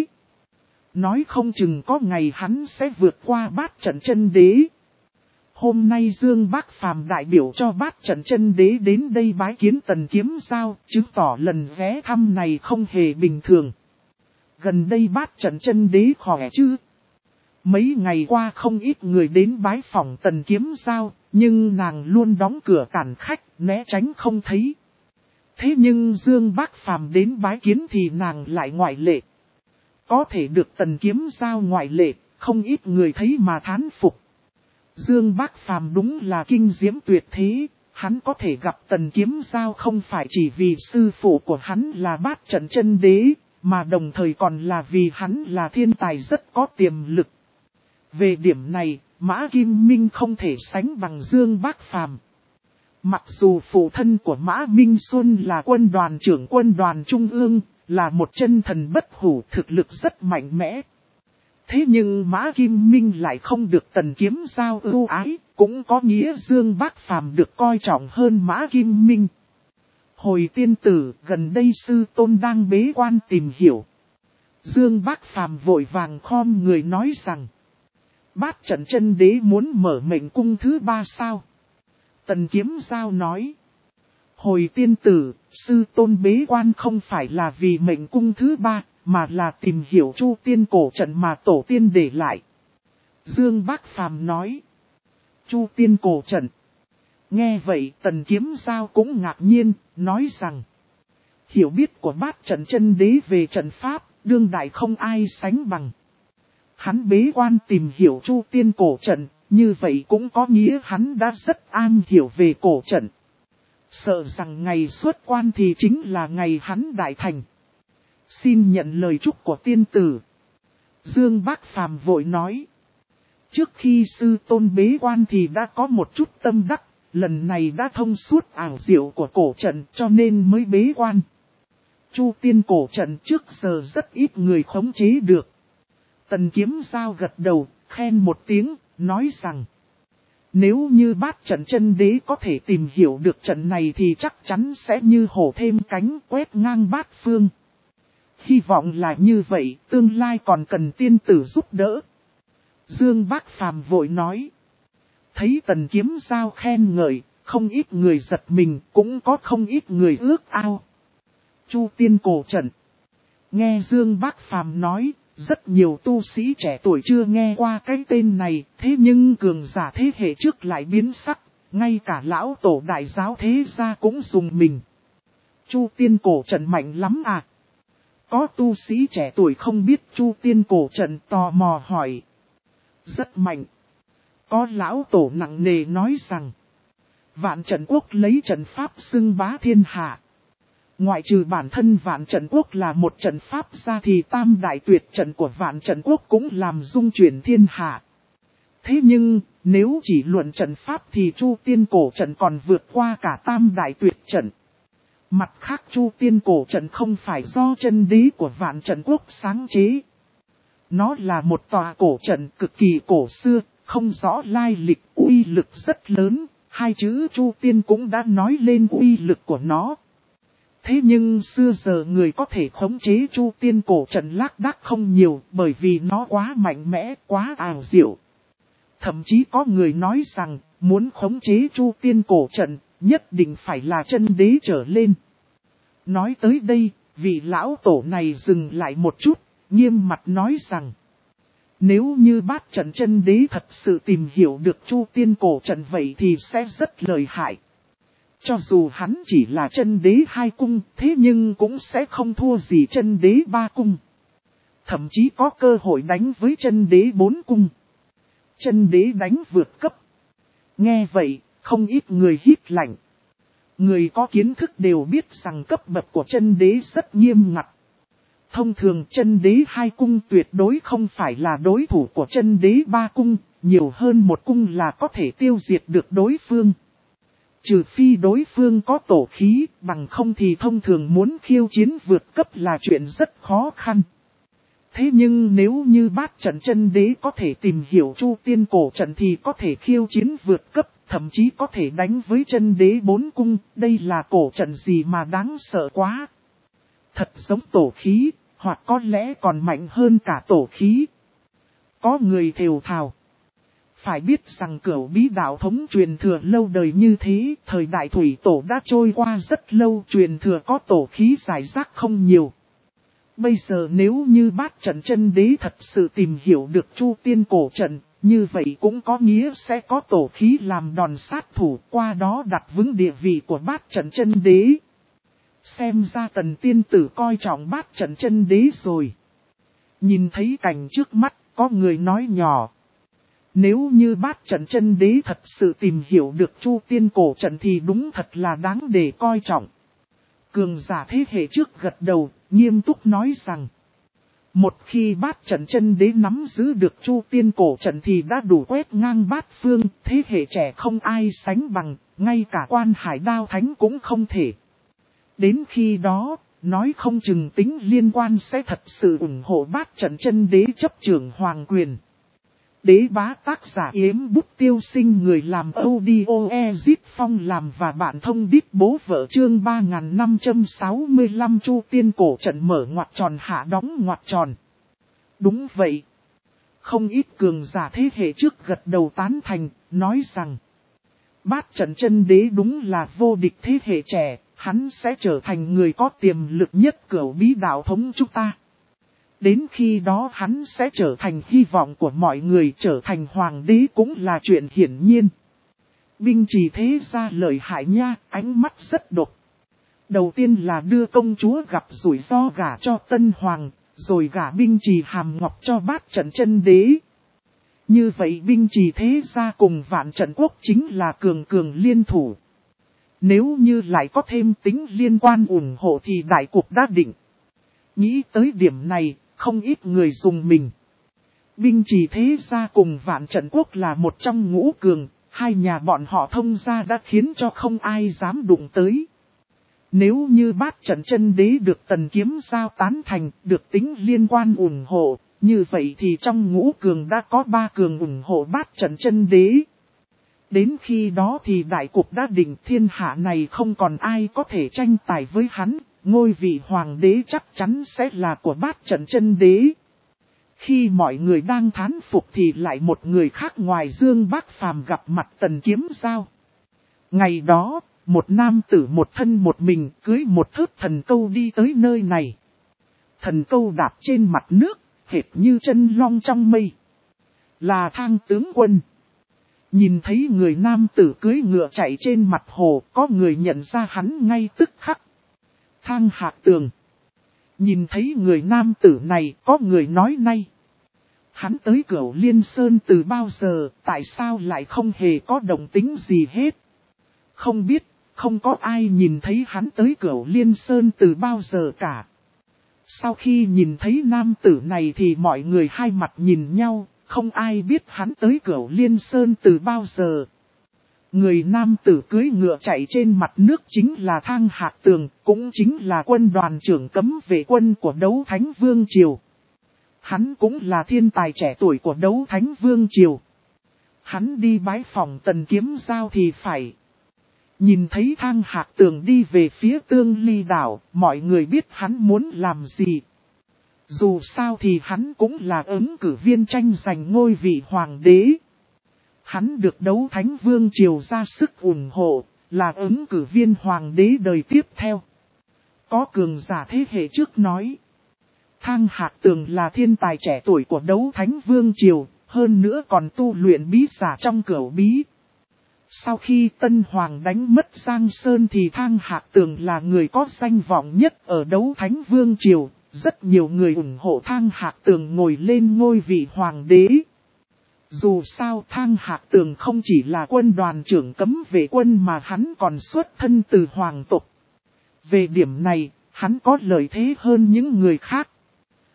Speaker 1: Nói không chừng có ngày hắn sẽ vượt qua bát trận chân đế. Hôm nay Dương Bác Phàm đại biểu cho bát trận chân đế đến đây bái kiến Tần Kiếm Giao, chứng tỏ lần ghé thăm này không hề bình thường. Gần đây bát trận chân đế khỏe chứ? Mấy ngày qua không ít người đến bái phỏng Tần Kiếm Giao, nhưng nàng luôn đóng cửa cản khách, né tránh không thấy. Thế nhưng Dương Bác Phàm đến bái kiến thì nàng lại ngoại lệ. Có thể được Tần Kiếm Giao ngoại lệ, không ít người thấy mà thán phục. Dương Bác Phàm đúng là kinh diễm tuyệt thế, hắn có thể gặp Tần Kiếm Giao không phải chỉ vì sư phụ của hắn là bát trận chân đế, mà đồng thời còn là vì hắn là thiên tài rất có tiềm lực. Về điểm này, Mã Kim Minh không thể sánh bằng Dương Bác Phàm. Mặc dù phụ thân của Mã Minh Xuân là quân đoàn trưởng quân đoàn Trung ương, là một chân thần bất hủ thực lực rất mạnh mẽ. Thế nhưng Mã Kim Minh lại không được Tần Kiếm Giao ưu ái, cũng có nghĩa Dương Bác Phàm được coi trọng hơn Mã Kim Minh. Hồi tiên tử, gần đây sư tôn đang bế quan tìm hiểu. Dương Bác Phàm vội vàng khom người nói rằng, bát trận chân đế muốn mở mệnh cung thứ 3 sao? Tần Kiếm Giao nói, hồi tiên tử, sư tôn bế quan không phải là vì mệnh cung thứ 3, mà là tìm hiểu Chu Tiên cổ trận mà tổ tiên để lại. Dương Bác Phàm nói, Chu Tiên cổ trận. Nghe vậy Tần Kiếm Giao cũng ngạc nhiên, nói rằng, hiểu biết của bát trận chân đế về trận pháp, đương đại không ai sánh bằng. Hắn bế quan tìm hiểu Chu Tiên cổ trận, như vậy cũng có nghĩa hắn đã rất am hiểu về cổ trận. Sợ rằng ngày xuất quan thì chính là ngày hắn đại thành. Xin nhận lời chúc của tiên tử. Dương Bác Phàm vội nói, trước khi sư tôn bế quan thì đã có một chút tâm đắc, lần này đã thông suốt ảo diệu của cổ trận cho nên mới bế quan. Chu Tiên cổ trận trước giờ rất ít người khống chế được. Tần Kiếm Giao gật đầu, khen một tiếng, nói rằng, nếu như bát trận chân đế có thể tìm hiểu được trận này thì chắc chắn sẽ như hổ thêm cánh quét ngang bát phương. Hy vọng là như vậy, tương lai còn cần tiên tử giúp đỡ. Dương Bác Phàm vội nói. Thấy Tần Kiếm Giao khen ngợi, không ít người giật mình, cũng có không ít người ước ao. Chu Tiên cổ trận. Nghe Dương Bác Phàm nói, rất nhiều tu sĩ trẻ tuổi chưa nghe qua cái tên này, thế nhưng cường giả thế hệ trước lại biến sắc, ngay cả lão tổ đại giáo thế gia cũng dùng mình. Chu Tiên cổ trận mạnh lắm à? Có tu sĩ trẻ tuổi không biết Chu Tiên cổ trận tò mò hỏi. Rất mạnh. Có lão tổ nặng nề nói rằng, Vạn Trận Quốc lấy trận pháp xưng bá thiên hạ. Ngoại trừ bản thân Vạn Trận Quốc là một trận pháp ra thì tam đại tuyệt trận của Vạn Trận Quốc cũng làm dung chuyển thiên hạ. Thế nhưng, nếu chỉ luận trận pháp thì Chu Tiên cổ trận còn vượt qua cả tam đại tuyệt trận. Mặt khác Chu Tiên cổ trận không phải do chân đế của Vạn Trận Quốc sáng chế. Nó là một tòa cổ trận cực kỳ cổ xưa, không rõ lai lịch, uy lực rất lớn, hai chữ Chu Tiên cũng đã nói lên uy lực của nó. Thế nhưng xưa giờ người có thể khống chế Chu Tiên cổ trận lác đác không nhiều bởi vì nó quá mạnh mẽ, quá ảo diệu. Thậm chí có người nói rằng muốn khống chế Chu Tiên cổ trận nhất định phải là chân đế trở lên. Nói tới đây, vị lão tổ này dừng lại một chút, nghiêm mặt nói rằng, nếu như bát trận chân đế thật sự tìm hiểu được Chu Tiên cổ trận vậy thì sẽ rất lợi hại. Cho dù hắn chỉ là chân đế 2 cung, thế nhưng cũng sẽ không thua gì chân đế 3 cung. Thậm chí có cơ hội đánh với chân đế 4 cung. Chân đế đánh vượt cấp. Nghe vậy, không ít người hít lạnh. Người có kiến thức đều biết rằng cấp bậc của chân đế rất nghiêm ngặt. Thông thường chân đế 2 cung tuyệt đối không phải là đối thủ của chân đế 3 cung, nhiều hơn một cung là có thể tiêu diệt được đối phương. Trừ phi đối phương có tổ khí, bằng không thì thông thường muốn khiêu chiến vượt cấp là chuyện rất khó khăn. Thế nhưng nếu như bát trận chân đế có thể tìm hiểu Chu Tiên cổ trận thì có thể khiêu chiến vượt cấp, thậm chí có thể đánh với chân đế 4 cung, đây là cổ trận gì mà đáng sợ quá. Thật giống tổ khí, hoặc có lẽ còn mạnh hơn cả tổ khí. Có người thều thào. Phải biết rằng cửu bí đạo thống truyền thừa lâu đời như thế, thời đại thủy tổ đã trôi qua rất lâu, truyền thừa có tổ khí giải rác không nhiều. Bây giờ nếu như bát trận chân đế thật sự tìm hiểu được Chu Tiên cổ trận, như vậy cũng có nghĩa sẽ có tổ khí làm đòn sát thủ, qua đó đặt vững địa vị của bát trận chân đế. Xem ra Tần tiên tử coi trọng bát trận chân đế rồi. Nhìn thấy cảnh trước mắt, có người nói nhỏ. Nếu như bát trận chân đế thật sự tìm hiểu được Chu Tiên cổ trận thì đúng thật là đáng để coi trọng. Cường giả thế hệ trước gật đầu, nghiêm túc nói rằng. Một khi bát trận chân đế nắm giữ được Chu Tiên cổ trận thì đã đủ quét ngang bát phương, thế hệ trẻ không ai sánh bằng, ngay cả Quan Hải Đao Thánh cũng không thể. Đến khi đó, nói không chừng tính liên quan sẽ thật sự ủng hộ bát trận chân đế chấp trưởng hoàng quyền. Đế bá tác giả Yếm Bút Tiêu Sinh, người làm audio Ezit Phong làm và bạn thông đít bố vợ, chương 3565 Chu Tiên cổ trận mở ngoặc tròn hạ đóng ngoặc tròn. Đúng vậy. Không ít cường giả thế hệ trước gật đầu tán thành, nói rằng bát trận chân đế đúng là vô địch thế hệ trẻ, hắn sẽ trở thành người có tiềm lực nhất cửu bí đạo thống chúng ta. Đến khi đó hắn sẽ trở thành hy vọng của mọi người, trở thành hoàng đế cũng là chuyện hiển nhiên. Binh Trì thế ra lợi hại nha, ánh mắt rất độc. Đầu tiên là đưa công chúa gặp rủi ro gả cho tân hoàng, rồi gả Binh Trì hàm ngọc cho bát trận chân đế. Như vậy Binh Trì thế ra cùng Vạn Trận Quốc chính là cường cường liên thủ. Nếu như lại có thêm tính liên quan ủng hộ thì đại cục đã định. Nghĩ tới điểm này, không ít người dùng mình. Binh Trì thế gia cùng Vạn Trận Quốc là một trong ngũ cường, hai nhà bọn họ thông gia đã khiến cho không ai dám đụng tới. Nếu như bát trận chân đế được Tần Kiếm Giao tán thành, được tính liên quan ủng hộ, như vậy thì trong ngũ cường đã có 3 cường ủng hộ bát trận chân đế. Đến khi đó thì đại cục đã định, thiên hạ này không còn ai có thể tranh tài với hắn, ngôi vị hoàng đế chắc chắn sẽ là của bát trận chân đế. Khi mọi người đang thán phục thì lại một người khác ngoài Dương Bác Phàm gặp mặt Tần Kiếm Giao. Ngày đó, một nam tử một thân một mình cưới một thớt thần câu đi tới nơi này. Thần câu đạp trên mặt nước, hệt như chân long trong mây. Là Thang tướng quân. Nhìn thấy người nam tử cưới ngựa chạy trên mặt hồ, có người nhận ra hắn ngay tức khắc. Thang Hạc Tường. Nhìn thấy người nam tử này, có người nói nay. Hắn tới Cửu Liên Sơn từ bao giờ, tại sao lại không hề có động tính gì hết? Không biết, không có ai nhìn thấy hắn tới Cửu Liên Sơn từ bao giờ cả. Sau khi nhìn thấy nam tử này thì mọi người hai mặt nhìn nhau, không ai biết hắn tới Cửu Liên Sơn từ bao giờ. Người nam tử cưới ngựa chạy trên mặt nước chính là Thang Hạc Tường, cũng chính là quân đoàn trưởng cấm vệ quân của Đấu Thánh Vương Triều. Hắn cũng là thiên tài trẻ tuổi của Đấu Thánh Vương Triều. Hắn đi bái phòng Tần Kiếm Giao thì phải. Nhìn thấy Thang Hạc Tường đi về phía Tương Ly đảo, mọi người biết hắn muốn làm gì. Dù sao thì hắn cũng là ứng cử viên tranh giành ngôi vị hoàng đế. Hắn được Đấu Thánh Vương Triều ra sức ủng hộ, là ứng cử viên hoàng đế đời tiếp theo. Có cường giả thế hệ trước nói. Thang Hạc Tường là thiên tài trẻ tuổi của Đấu Thánh Vương Triều, hơn nữa còn tu luyện bí giả trong cửu bí. Sau khi Tân Hoàng đánh mất Giang Sơn thì Thang Hạc Tường là người có danh vọng nhất ở Đấu Thánh Vương Triều. Rất nhiều người ủng hộ Thang Hạc Tường ngồi lên ngôi vị hoàng đế. Dù sao Thang Hạc Tường không chỉ là quân đoàn trưởng cấm vệ quân mà hắn còn xuất thân từ hoàng tộc. Về điểm này, hắn có lợi thế hơn những người khác.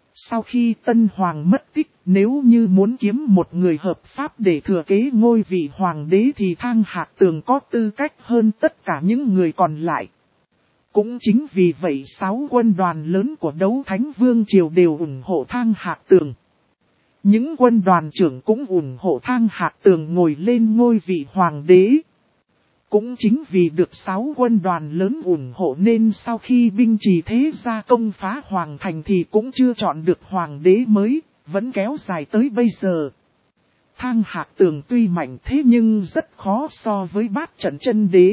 Speaker 1: Sau khi Tân Hoàng mất tích, nếu như muốn kiếm một người hợp pháp để thừa kế ngôi vị hoàng đế thì Thang Hạc Tường có tư cách hơn tất cả những người còn lại. Cũng chính vì vậy 6 quân đoàn lớn của Đấu Thánh Vương Triều đều ủng hộ Thang Hạc Tường. Những quân đoàn trưởng cũng ủng hộ Thang Hạc Tường ngồi lên ngôi vị hoàng đế. Cũng chính vì được 6 quân đoàn lớn ủng hộ nên sau khi binh trì thế gia công phá hoàng thành thì cũng chưa chọn được hoàng đế mới, vẫn kéo dài tới bây giờ. Thang Hạc Tường tuy mạnh thế nhưng rất khó so với Bát Trận Chân Đế.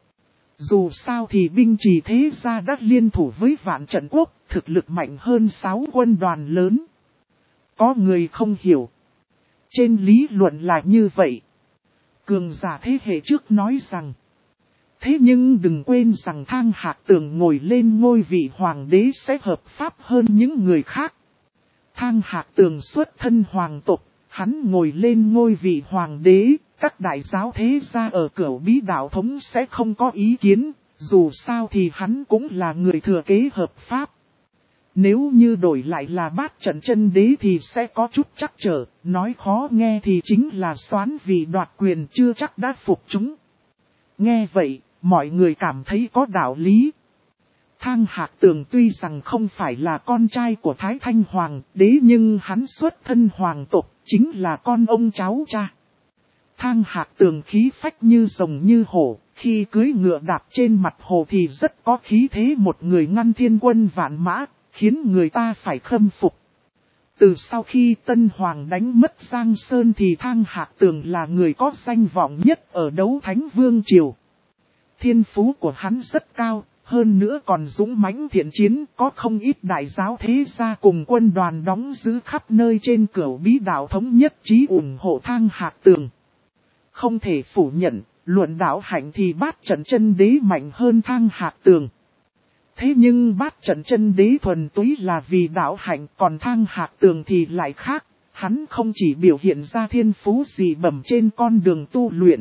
Speaker 1: Dù sao thì binh trì thế gia đã liên thủ với Vạn Trận Quốc, thực lực mạnh hơn 6 quân đoàn lớn. Có người không hiểu. Trên lý luận là như vậy. Cường giả thế hệ trước nói rằng. Thế nhưng đừng quên rằng Thang Hạc Tường ngồi lên ngôi vị hoàng đế sẽ hợp pháp hơn những người khác. Thang Hạc Tường xuất thân hoàng tộc, hắn ngồi lên ngôi vị hoàng đế, các đại giáo thế gia ở Cửu Bí Đạo Thống sẽ không có ý kiến, dù sao thì hắn cũng là người thừa kế hợp pháp. Nếu như đổi lại là Bát Trận Chân Đế thì sẽ có chút trắc trở, nói khó nghe thì chính là soán vì đoạt quyền chưa chắc đã phục chúng. Nghe vậy, mọi người cảm thấy có đạo lý. Thang Hạc Tường tuy rằng không phải là con trai của Thái Thanh Hoàng đế nhưng hắn xuất thân hoàng tộc, chính là con ông cháu cha. Thang Hạc Tường khí phách như rồng như hổ, khi cưỡi ngựa đạp trên mặt hồ thì rất có khí thế một người ngăn thiên quân vạn mã, khiến người ta phải khâm phục. Từ sau khi Tân Hoàng đánh mất Giang Sơn thì Thang Hạc Tường là người có danh vọng nhất ở Đấu Thánh Vương Triều. Thiên phú của hắn rất cao, hơn nữa còn dũng mãnh thiện chiến, có không ít đại giáo thế gia cùng quân đoàn đóng giữ khắp nơi trên Cửu Bí Đạo Thống nhất trí ủng hộ Thang Hạc Tường. Không thể phủ nhận, luận đạo hạnh thì Bát Trận Chân Đế mạnh hơn Thang Hạc Tường. Thế nhưng Bát Trận Chân Đế thuần túy là vì đạo hạnh, còn Thang Hạc Tường thì lại khác, hắn không chỉ biểu hiện ra thiên phú dị bẩm trên con đường tu luyện.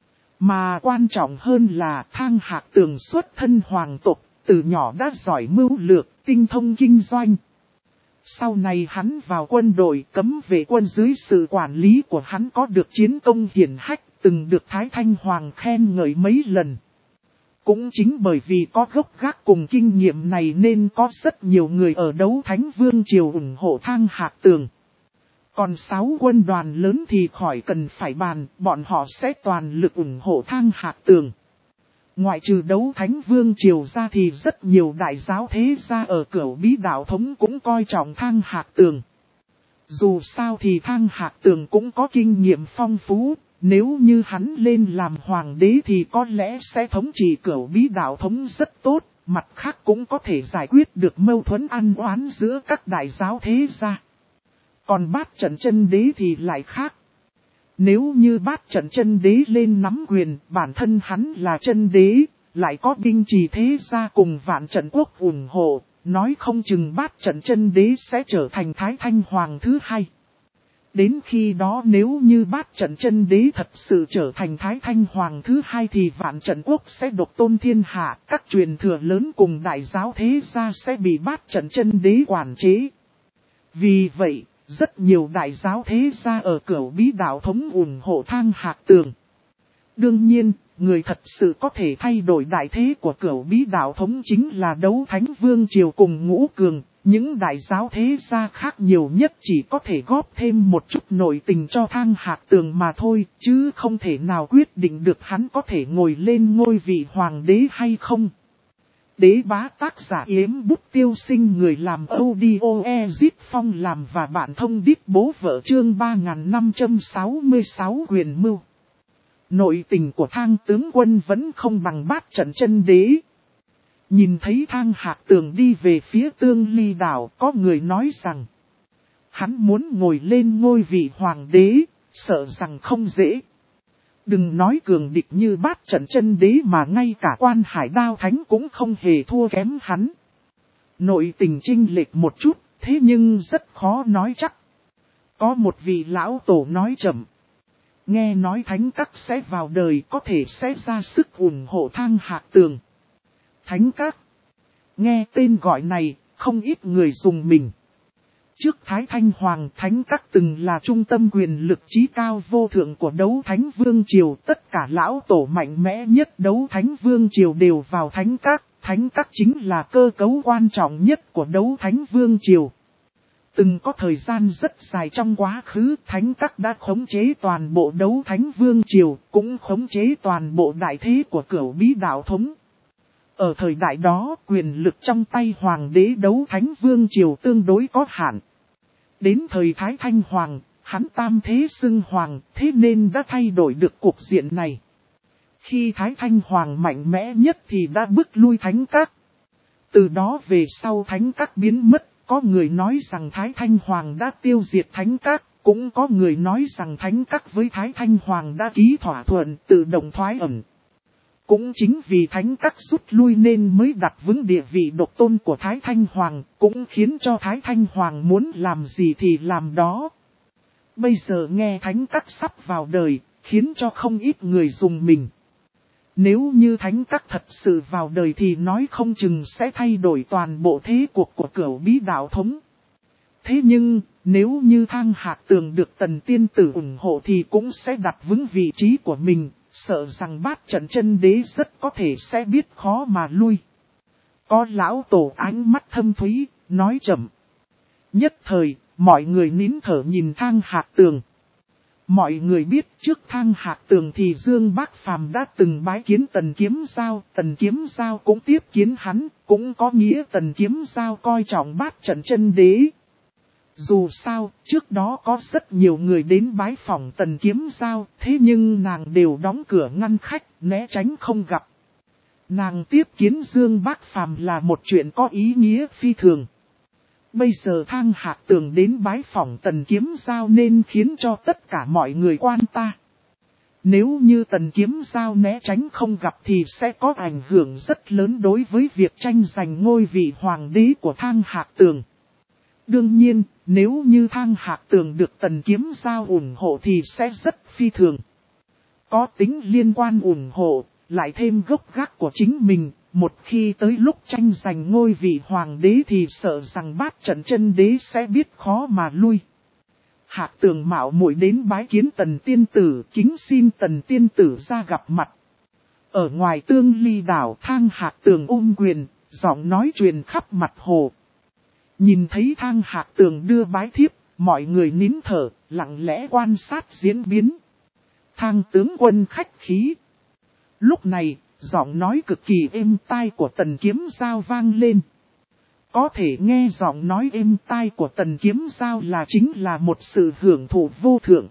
Speaker 1: Mà quan trọng hơn là Thang Hạc Tường xuất thân hoàng tộc, từ nhỏ đã giỏi mưu lược, tinh thông kinh doanh. Sau này hắn vào quân đội cấm vệ quân dưới sự quản lý của hắn có được chiến công hiển hách, từng được Thái Thanh Hoàng khen ngợi mấy lần. Cũng chính bởi vì có gốc gác cùng kinh nghiệm này nên có rất nhiều người ở Đấu Thánh Vương Triều ủng hộ Thang Hạc Tường. Còn 6 quân đoàn lớn thì khỏi cần phải bàn, bọn họ sẽ toàn lực ủng hộ Thang Hạc Tường. Ngoại trừ Đấu Thánh Vương Triều ra thì rất nhiều đại giáo thế gia ở Cửu Bí Đạo Thống cũng coi trọng Thang Hạc Tường. Dù sao thì Thang Hạc Tường cũng có kinh nghiệm phong phú, nếu như hắn lên làm hoàng đế thì có lẽ sẽ thống trị Cửu Bí Đạo Thống rất tốt, mặt khác cũng có thể giải quyết được mâu thuẫn ăn oán giữa các đại giáo thế gia. Còn Bát Trận Chân Đế thì lại khác. Nếu như Bát Trận Chân Đế lên nắm quyền, bản thân hắn là chân đế, lại có binh trì thế gia cùng Vạn Trận Quốc ủng hộ, nói không chừng Bát Trận Chân Đế sẽ trở thành Thái Thanh Hoàng thứ hai. Đến khi đó nếu như Bát Trận Chân Đế thật sự trở thành Thái Thanh Hoàng thứ hai thì Vạn Trận Quốc sẽ độc tôn thiên hạ, các truyền thừa lớn cùng đại giáo thế gia sẽ bị Bát Trận Chân Đế quản chế. Vì vậy, rất nhiều đại giáo thế gia ở Cửu Bí Đạo Thống ủng hộ Thang Hạc Tường. Đương nhiên, người thật sự có thể thay đổi đại thế của Cửu Bí Đạo Thống chính là Đấu Thánh Vương Triều cùng Ngũ Cường. Những đại giáo thế gia khác nhiều nhất chỉ có thể góp thêm một chút nội tình cho Thang Hạc Tường mà thôi, chứ không thể nào quyết định được hắn có thể ngồi lên ngôi vị hoàng đế hay không. Đế bá tác giả Yếm Bút Tiêu Sinh, người làm audio Ezit Phong làm và bạn thông đít bố vợ, chương 3566 quyền mưu. Nội tình của Thang tướng quân vẫn không bằng Bát Trận Chân Đế. Nhìn thấy Thang Hạc Tường đi về phía Tương Ly đảo, có người nói rằng hắn muốn ngồi lên ngôi vị hoàng đế, sợ rằng không dễ. Đừng nói cường địch như Bát Trận Chân Đế mà ngay cả Quan Hải Đao Thánh cũng không hề thua kém hắn. Nội tình chênh lệch một chút, thế nhưng rất khó nói chắc. Có một vị lão tổ nói chậm. Nghe nói Thánh Các sẽ vào đời, có thể sẽ ra sức ủng hộ Thang Hạc Tường. Thánh Các. Nghe tên gọi này, không ít người dùng mình. Trước Thái Thanh Hoàng, Thánh Các từng là trung tâm quyền lực trí cao vô thượng của Đấu Thánh Vương Triều. Tất cả lão tổ mạnh mẽ nhất Đấu Thánh Vương Triều đều vào Thánh Các. Thánh Các chính là cơ cấu quan trọng nhất của Đấu Thánh Vương Triều. Từng có thời gian rất dài trong quá khứ, Thánh Các đã khống chế toàn bộ Đấu Thánh Vương Triều, cũng khống chế toàn bộ đại thế của Cửu Bí đạo thống. Ở thời đại đó, quyền lực trong tay Hoàng đế Đấu Thánh Vương Triều tương đối có hạn. Đến thời Thái Thanh Hoàng, hắn tam thế xưng Hoàng, thế nên đã thay đổi được cuộc diện này. Khi Thái Thanh Hoàng mạnh mẽ nhất thì đã bức lui Thánh Các. Từ đó về sau Thánh Các biến mất, có người nói rằng Thái Thanh Hoàng đã tiêu diệt Thánh Các, cũng có người nói rằng Thánh Các với Thái Thanh Hoàng đã ký thỏa thuận tự động thoái ẩn. Cũng chính vì Thánh Các rút lui nên mới đặt vững địa vị độc tôn của Thái Thanh Hoàng, cũng khiến cho Thái Thanh Hoàng muốn làm gì thì làm đó. Bây giờ nghe Thánh Các sắp vào đời, khiến cho không ít người dùng mình. Nếu như Thánh Các thật sự vào đời thì nói không chừng sẽ thay đổi toàn bộ thế cuộc của Cửu Bí đạo thống. Thế nhưng, nếu như Thang Hạc Tường được Tần Tiên Tử ủng hộ thì cũng sẽ đặt vững vị trí của mình, sợ rằng Bát Trận Chân Đế rất có thể sẽ biết khó mà lui. Có lão tổ ánh mắt thâm thúy, nói chậm. Nhất thời, mọi người nín thở nhìn Thang Hạc Tường. Mọi người biết trước Thang Hạc Tường thì Dương Bác Phàm đã từng bái kiến Tần Kiếm Giao, Tần Kiếm Giao cũng tiếp kiến hắn, cũng có nghĩa Tần Kiếm Giao coi trọng Bát Trận Chân Đế. Dù sao, trước đó có rất nhiều người đến bái phỏng Tần Kiếm Giao, thế nhưng nàng đều đóng cửa ngăn khách, né tránh không gặp. Nàng tiếp kiến Dương Bác Phàm là một chuyện có ý nghĩa phi thường. Bây giờ Thang Hạc Tường đến bái phỏng Tần Kiếm Giao nên khiến cho tất cả mọi người quan ta. Nếu như Tần Kiếm Giao né tránh không gặp thì sẽ có ảnh hưởng rất lớn đối với việc tranh giành ngôi vị hoàng đế của Thang Hạc Tường. Đương nhiên, nếu như Thang Hạc Tường được Tần Kiếm Giao ủng hộ thì sẽ rất phi thường. Có tính liên quan ủng hộ, lại thêm gốc gác của chính mình, một khi tới lúc tranh giành ngôi vị hoàng đế thì sợ rằng Bát Trận Chân Đế sẽ biết khó mà lui. Hạc Tường mạo muội đến bái kiến Tần Tiên Tử, kính xin Tần Tiên Tử ra gặp mặt. Ở ngoài Tương Ly đảo, Thang Hạc Tường ôm quyền, giọng nói truyền khắp mặt hồ. Nhìn thấy Thang Hạc Tường đưa bái thiếp, mọi người nín thở, lặng lẽ quan sát diễn biến. Thang tướng quân khách khí. Lúc này, giọng nói cực kỳ êm tai của Tần Kiếm Giao vang lên. Có thể nghe giọng nói êm tai của Tần Kiếm Giao là chính là một sự hưởng thụ vô thượng.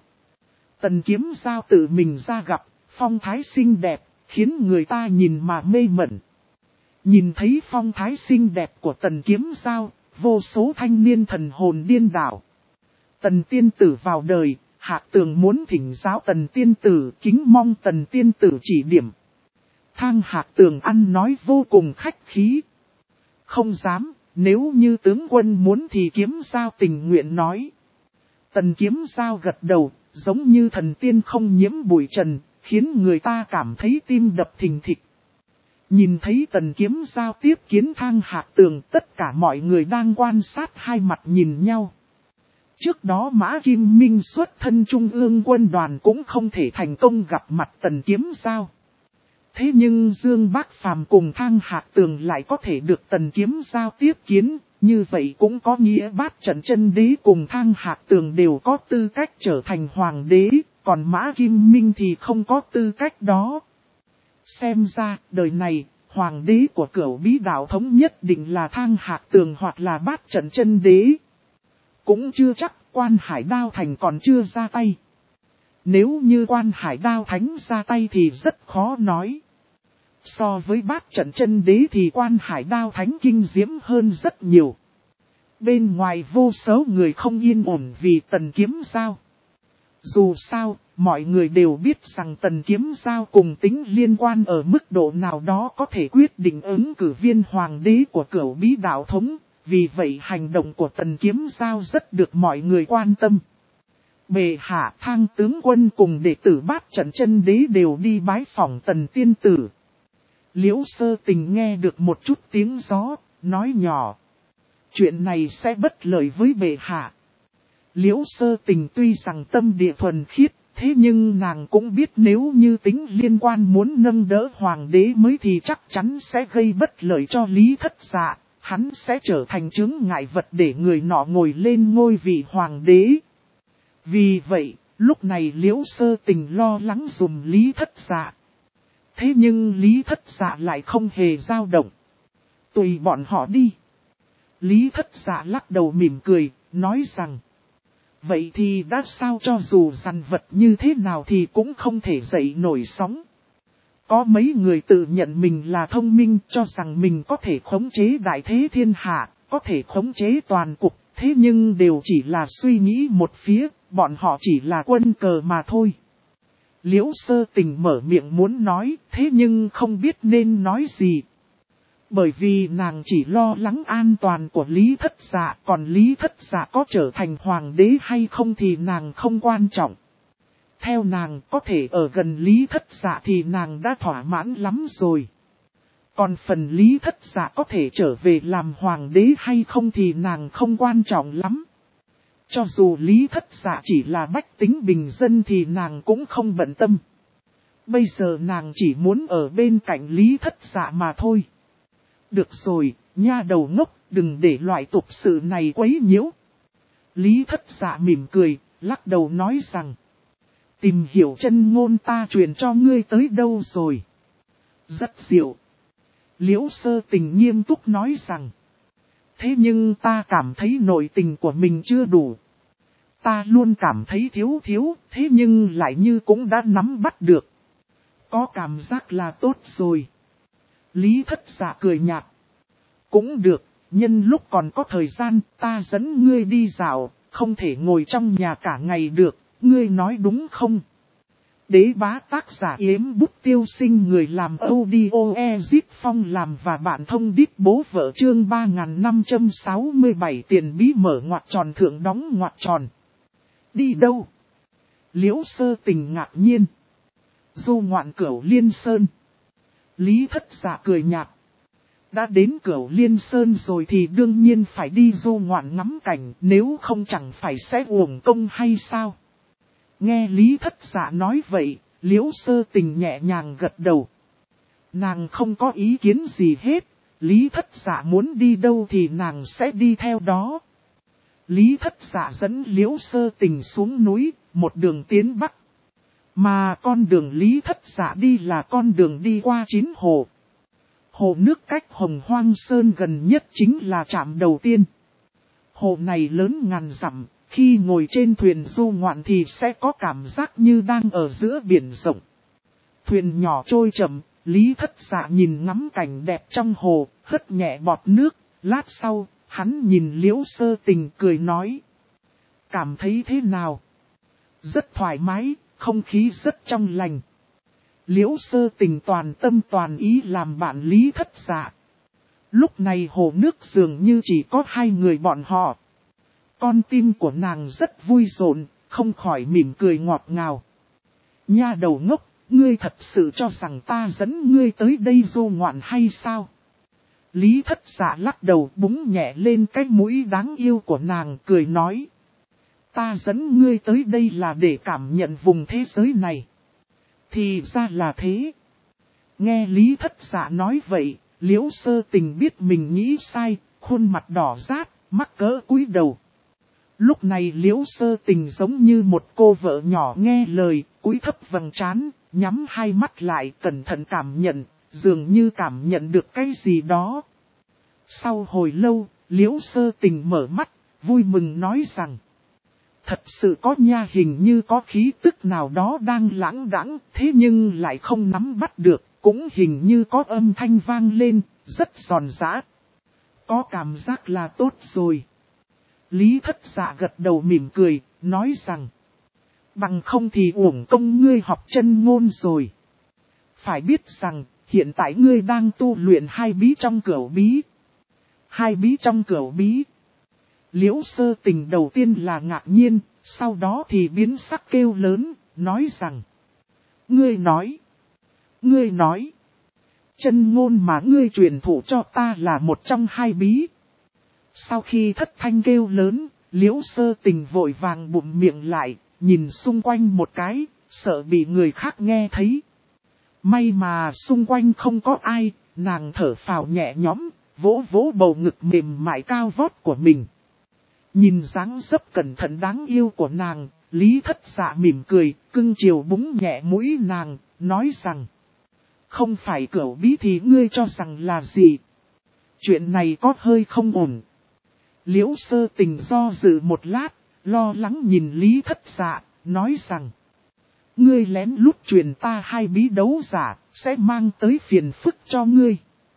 Speaker 1: Tần Kiếm Giao tự mình ra gặp, phong thái xinh đẹp, khiến người ta nhìn mà mê mẩn. Nhìn thấy phong thái xinh đẹp của Tần Kiếm Giao, vô số thanh niên thần hồn điên đảo. Tần Tiên Tử vào đời, Hạc Tường muốn thỉnh giáo Tần Tiên Tử, kính mong Tần Tiên Tử chỉ điểm. Thang Hạc Tường ăn nói vô cùng khách khí. Không dám, nếu như tướng quân muốn thì Kiếm Giao tình nguyện nói. Tần Kiếm Giao gật đầu, giống như thần tiên không nhiễm bụi trần, khiến người ta cảm thấy tim đập thình thịch. Nhìn thấy Tần Kiếm Giao tiếp kiến Thang Hạc Tường, tất cả mọi người đang quan sát hai mặt nhìn nhau. Trước đó Mã Kim Minh xuất thân Trung ương quân đoàn cũng không thể thành công gặp mặt Tần Kiếm Giao. Thế nhưng Dương Bác Phàm cùng Thang Hạc Tường lại có thể được Tần Kiếm Giao tiếp kiến, như vậy cũng có nghĩa Bát Trận Chân Đế cùng Thang Hạc Tường đều có tư cách trở thành hoàng đế, còn Mã Kim Minh thì không có tư cách đó. Xem ra, đời này, hoàng đế của Cửu Bí đạo thống nhất định là Thang Hạc Tường hoặc là Bát Trận Chân Đế. Cũng chưa chắc, Quan Hải Đao Thành còn chưa ra tay. Nếu như Quan Hải Đao Thánh ra tay thì rất khó nói. So với Bát Trận Chân Đế thì Quan Hải Đao Thánh kinh diễm hơn rất nhiều. Bên ngoài vô số người không yên ổn vì Tần Kiếm Giao. Dù sao, mọi người đều biết rằng Tần Kiếm Giao cùng tính liên quan ở mức độ nào đó có thể quyết định ứng cử viên hoàng đế của Cửu Bí đạo thống. Vì vậy hành động của Tần Kiếm Giao rất được mọi người quan tâm. Bệ hạ, Thang tướng quân cùng đệ tử Bát Trận Chân Đế đều đi bái phỏng Tần Tiên Tử. Liễu Sơ Tình nghe được một chút tiếng gió, nói nhỏ. Chuyện này sẽ bất lợi với bệ hạ. Liễu Sơ Tình tuy rằng tâm địa thuần khiết, thế nhưng nàng cũng biết nếu như tính liên quan muốn nâng đỡ hoàng đế mới thì chắc chắn sẽ gây bất lợi cho Lý Thất Dạ. Hắn sẽ trở thành chướng ngại vật để người nọ ngồi lên ngôi vị hoàng đế. Vì vậy, lúc này Liễu Sơ Tình lo lắng dùm Lý Thất Dạ. Thế nhưng Lý Thất Dạ lại không hề dao động. Tùy bọn họ đi. Lý Thất Dạ lắc đầu mỉm cười, nói rằng. Vậy thì đã sao, cho dù dằn vật như thế nào thì cũng không thể dậy nổi sóng. Có mấy người tự nhận mình là thông minh, cho rằng mình có thể khống chế đại thế thiên hạ, có thể khống chế toàn cục, thế nhưng đều chỉ là suy nghĩ một phía, bọn họ chỉ là quân cờ mà thôi. Liễu Sơ Tình mở miệng muốn nói, thế nhưng không biết nên nói gì. Bởi vì nàng chỉ lo lắng an toàn của Lý Thất Dạ, còn Lý Thất Dạ có trở thành hoàng đế hay không thì nàng không quan trọng. Theo nàng, có thể ở gần Lý Thất Dạ thì nàng đã thỏa mãn lắm rồi. Còn phần Lý Thất Dạ có thể trở về làm hoàng đế hay không thì nàng không quan trọng lắm. Cho dù Lý Thất Dạ chỉ là bách tính bình dân thì nàng cũng không bận tâm. Bây giờ nàng chỉ muốn ở bên cạnh Lý Thất Dạ mà thôi. Được rồi, nha đầu ngốc, đừng để loại tục sự này quấy nhiễu. Lý Thất Dạ mỉm cười, lắc đầu nói rằng. Tìm hiểu chân ngôn ta truyền cho ngươi tới đâu rồi? Rất diệu. Liễu Sơ Tình nghiêm túc nói rằng. Thế nhưng ta cảm thấy nội tình của mình chưa đủ. Ta luôn cảm thấy thiếu, thế nhưng lại như cũng đã nắm bắt được. Có cảm giác là tốt rồi. Lý Thất Dạ cười nhạt. Cũng được, nhân lúc còn có thời gian, ta dẫn ngươi đi dạo, không thể ngồi trong nhà cả ngày được, ngươi nói đúng không? Đế Bá tác giả Yếm Bút Tiêu Sinh, người làm audio Ezit Phong làm và bạn thông đít bố vợ, chương 3567 tiền bí mở ngoặc tròn thượng đóng ngoặc tròn. Đi đâu? Liễu Sơ Tình ngạc nhiên. Du ngoạn Cửu Liên Sơn. Lý Thất Dạ cười nhạt. Đã đến Cửu Liên Sơn rồi thì đương nhiên phải đi du ngoạn ngắm cảnh, nếu không chẳng phải sẽ uổng công hay sao? Nghe Lý Thất Dạ nói vậy, Liễu Sơ Tình nhẹ nhàng gật đầu. Nàng không có ý kiến gì hết, Lý Thất Dạ muốn đi đâu thì nàng sẽ đi theo đó. Lý Thất Dạ dẫn Liễu Sơ Tình xuống núi, một đường tiến bắc. Mà con đường Lý Thất Dạ đi là con đường đi qua 9 hồ. Hồ nước cách Hồng Hoang Sơn gần nhất chính là trạm đầu tiên. Hồ này lớn ngàn dặm, khi ngồi trên thuyền du ngoạn thì sẽ có cảm giác như đang ở giữa biển rộng. Thuyền nhỏ trôi chậm, Lý Thất Dạ nhìn ngắm cảnh đẹp trong hồ, hất nhẹ bọt nước, lát sau, hắn nhìn Liễu Sơ Tình cười nói. Cảm thấy thế nào? Rất thoải mái, không khí rất trong lành. Liễu Sơ Tình toàn tâm toàn ý làm bạn Lý Thất Dạ. Lúc này hồ nước dường như chỉ có hai người bọn họ. Con tim của nàng rất vui rộn, không khỏi mỉm cười ngọt ngào. Nha đầu ngốc, ngươi thật sự cho rằng ta dẫn ngươi tới đây du ngoạn hay sao? Lý Thất Dạ lắc đầu búng nhẹ lên cái mũi đáng yêu của nàng, cười nói. Ta dẫn ngươi tới đây là để cảm nhận vùng thế giới này. Thì ra là thế. Nghe Lý Thất Dạ nói vậy, Liễu Sơ Tình biết mình nghĩ sai, khuôn mặt đỏ rát, mắc cỡ cúi đầu. Lúc này Liễu Sơ Tình giống như một cô vợ nhỏ nghe lời, cúi thấp vầng trán, nhắm hai mắt lại cẩn thận cảm nhận, dường như cảm nhận được cái gì đó. Sau hồi lâu, Liễu Sơ Tình mở mắt, vui mừng nói rằng. Thật sự có nha, hình như có khí tức nào đó đang lãng đãng, thế nhưng lại không nắm bắt được, cũng hình như có âm thanh vang lên, rất giòn giã. Có cảm giác là tốt rồi. Lý Thất Dạ gật đầu mỉm cười, nói rằng. Bằng không thì uổng công ngươi học chân ngôn rồi. Phải biết rằng, hiện tại ngươi đang tu luyện hai bí trong cửu bí. Hai bí trong cửu bí. Liễu Sơ Tình đầu tiên là ngạc nhiên, sau đó thì biến sắc kêu lớn, nói rằng. Ngươi nói. Chân ngôn mà ngươi truyền thụ cho ta là một trong hai bí. Sau khi thất thanh kêu lớn, Liễu Sơ Tình vội vàng bụm miệng lại, nhìn xung quanh một cái, sợ bị người khác nghe thấy. May mà xung quanh không có ai, nàng thở phào nhẹ nhõm, vỗ vỗ bầu ngực mềm mại cao vót của mình. Nhìn dáng dấp cẩn thận đáng yêu của nàng, Lý Thất Dạ mỉm cười, cưng chiều búng nhẹ mũi nàng, nói rằng: không phải Cửu Bí thì ngươi cho rằng là gì? Chuyện này có hơi không ổn. Liễu Sơ Tình do dự một lát, lo lắng nhìn Lý Thất Dạ, nói rằng: ngươi lén lút truyền ta 2 bí đấu giả, sẽ mang tới phiền phức cho ngươi.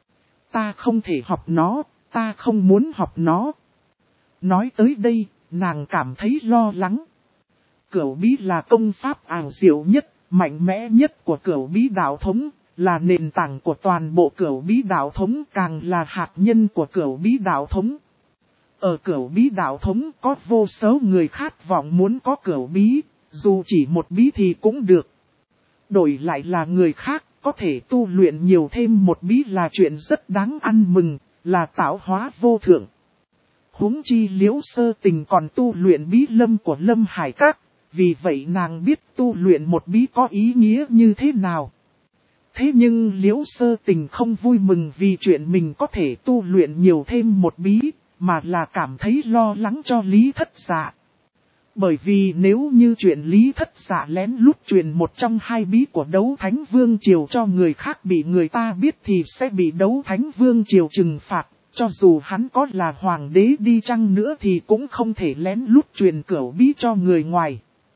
Speaker 1: Ta không thể học nó, ta không muốn học nó. Nói tới đây, nàng cảm thấy lo lắng. Cửu bí là công pháp ảo diệu nhất, mạnh mẽ nhất của Cửu bí đạo thống, là nền tảng của toàn bộ Cửu bí đạo thống, càng là hạt nhân của Cửu bí đạo thống. Ở Cửu bí đạo thống có vô số người khát vọng muốn có Cửu bí, dù chỉ một bí thì cũng được. Đổi lại là người khác, có thể tu luyện nhiều thêm một bí là chuyện rất đáng ăn mừng, là tạo hóa vô thượng. Huống chi Liễu Sơ Tình còn tu luyện bí lâm của Lâm Hải Các, vì vậy nàng biết tu luyện một bí có ý nghĩa như thế nào. Thế nhưng Liễu Sơ Tình không vui mừng vì chuyện mình có thể tu luyện nhiều thêm một bí, mà là cảm thấy lo lắng cho Lý Thất Dạ. Bởi vì nếu như chuyện Lý Thất Dạ lén lút truyền một trong 2 bí của Đấu Thánh Vương Triều cho người khác bị người ta biết thì sẽ bị Đấu Thánh Vương Triều trừng phạt. Cho dù hắn có là hoàng đế đi chăng nữa thì cũng không thể lén lút truyền Cửu bí cho người ngoài.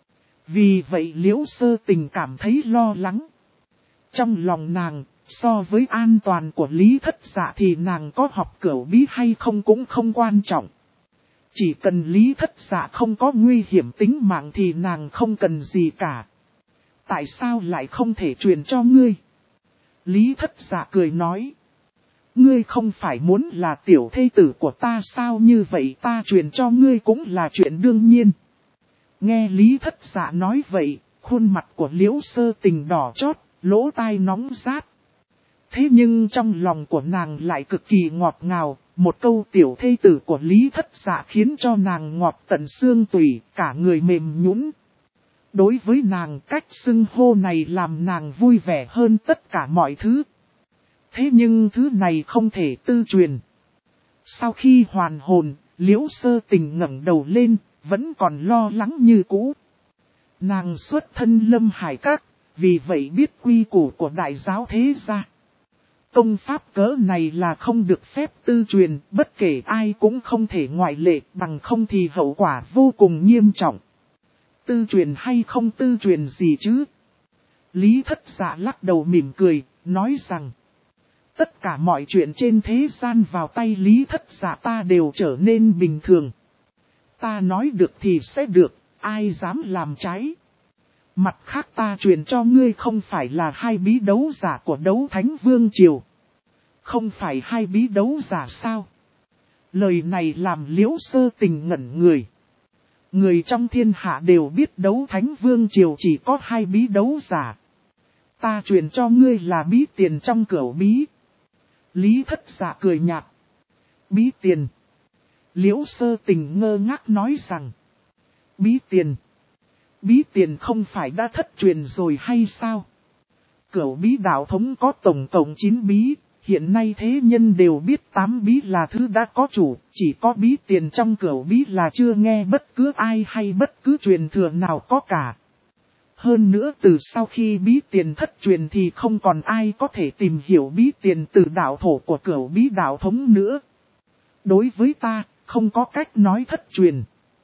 Speaker 1: Vì vậy Liễu Sơ Tình cảm thấy lo lắng. Trong lòng nàng, so với an toàn của Lý Thất Dạ thì nàng có học Cửu bí hay không cũng không quan trọng. Chỉ cần Lý Thất Dạ không có nguy hiểm tính mạng thì nàng không cần gì cả. Tại sao lại không thể truyền cho ngươi? Lý Thất Dạ cười nói. Ngươi không phải muốn là tiểu thê tử của ta sao, như vậy ta truyền cho ngươi cũng là chuyện đương nhiên. Nghe Lý Thất Dạ nói vậy, khuôn mặt của Liễu Sơ Tình đỏ chót, lỗ tai nóng rát. Thế nhưng trong lòng của nàng lại cực kỳ ngọt ngào, một câu tiểu thê tử của Lý Thất Dạ khiến cho nàng ngọt tận xương tủy, cả người mềm nhũn. Đối với nàng, cách xưng hô này làm nàng vui vẻ hơn tất cả mọi thứ. Thế nhưng thứ này không thể tư truyền. Sau khi hoàn hồn, Liễu Sơ Tình ngẩng đầu lên, vẫn còn lo lắng như cũ. Nàng xuất thân Lâm Hải Các, vì vậy biết quy củ của đại giáo thế gia. Công pháp cỡ này là không được phép tư truyền, bất kể ai cũng không thể ngoại lệ, bằng không thì hậu quả vô cùng nghiêm trọng. Tư truyền hay không tư truyền gì chứ? Lý Thất Dạ lắc đầu mỉm cười, nói rằng: tất cả mọi chuyện trên thế gian vào tay Lý Thất Dạ ta đều trở nên bình thường. Ta nói được thì sẽ được, ai dám làm trái. Mặt khác ta truyền cho ngươi không phải là 2 bí đấu giả của Đấu Thánh Vương Triều. Không phải 2 bí đấu giả sao? Lời này làm Liễu Sơ Tình ngẩn người. Người trong thiên hạ đều biết Đấu Thánh Vương Triều chỉ có 2 bí đấu giả. Ta truyền cho ngươi là bí tiền trong Cửu bí. Lý Thất Dạ cười nhạt. Bí tiền. Liễu Sơ Tình ngơ ngác nói rằng. Bí tiền. Bí tiền không phải đã thất truyền rồi hay sao? Cửu bí đạo thống có tổng cộng 9 bí. Hiện nay thế nhân đều biết 8 bí là thứ đã có chủ. Chỉ có bí tiền trong Cửu bí là chưa nghe bất cứ ai hay bất cứ truyền thừa nào có cả. Hơn nữa từ sau khi bí tiền thất truyền thì không còn ai có thể tìm hiểu bí tiền từ đạo thổ của Cửu bí đạo thống nữa. Đối với ta, không có cách nói thất truyền.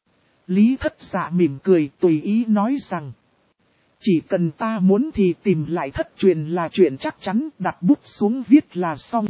Speaker 1: Lý Thất Dạ mỉm cười tùy ý nói rằng. Chỉ cần ta muốn thì tìm lại thất truyền là chuyện chắc chắn, đặt bút xuống viết là xong.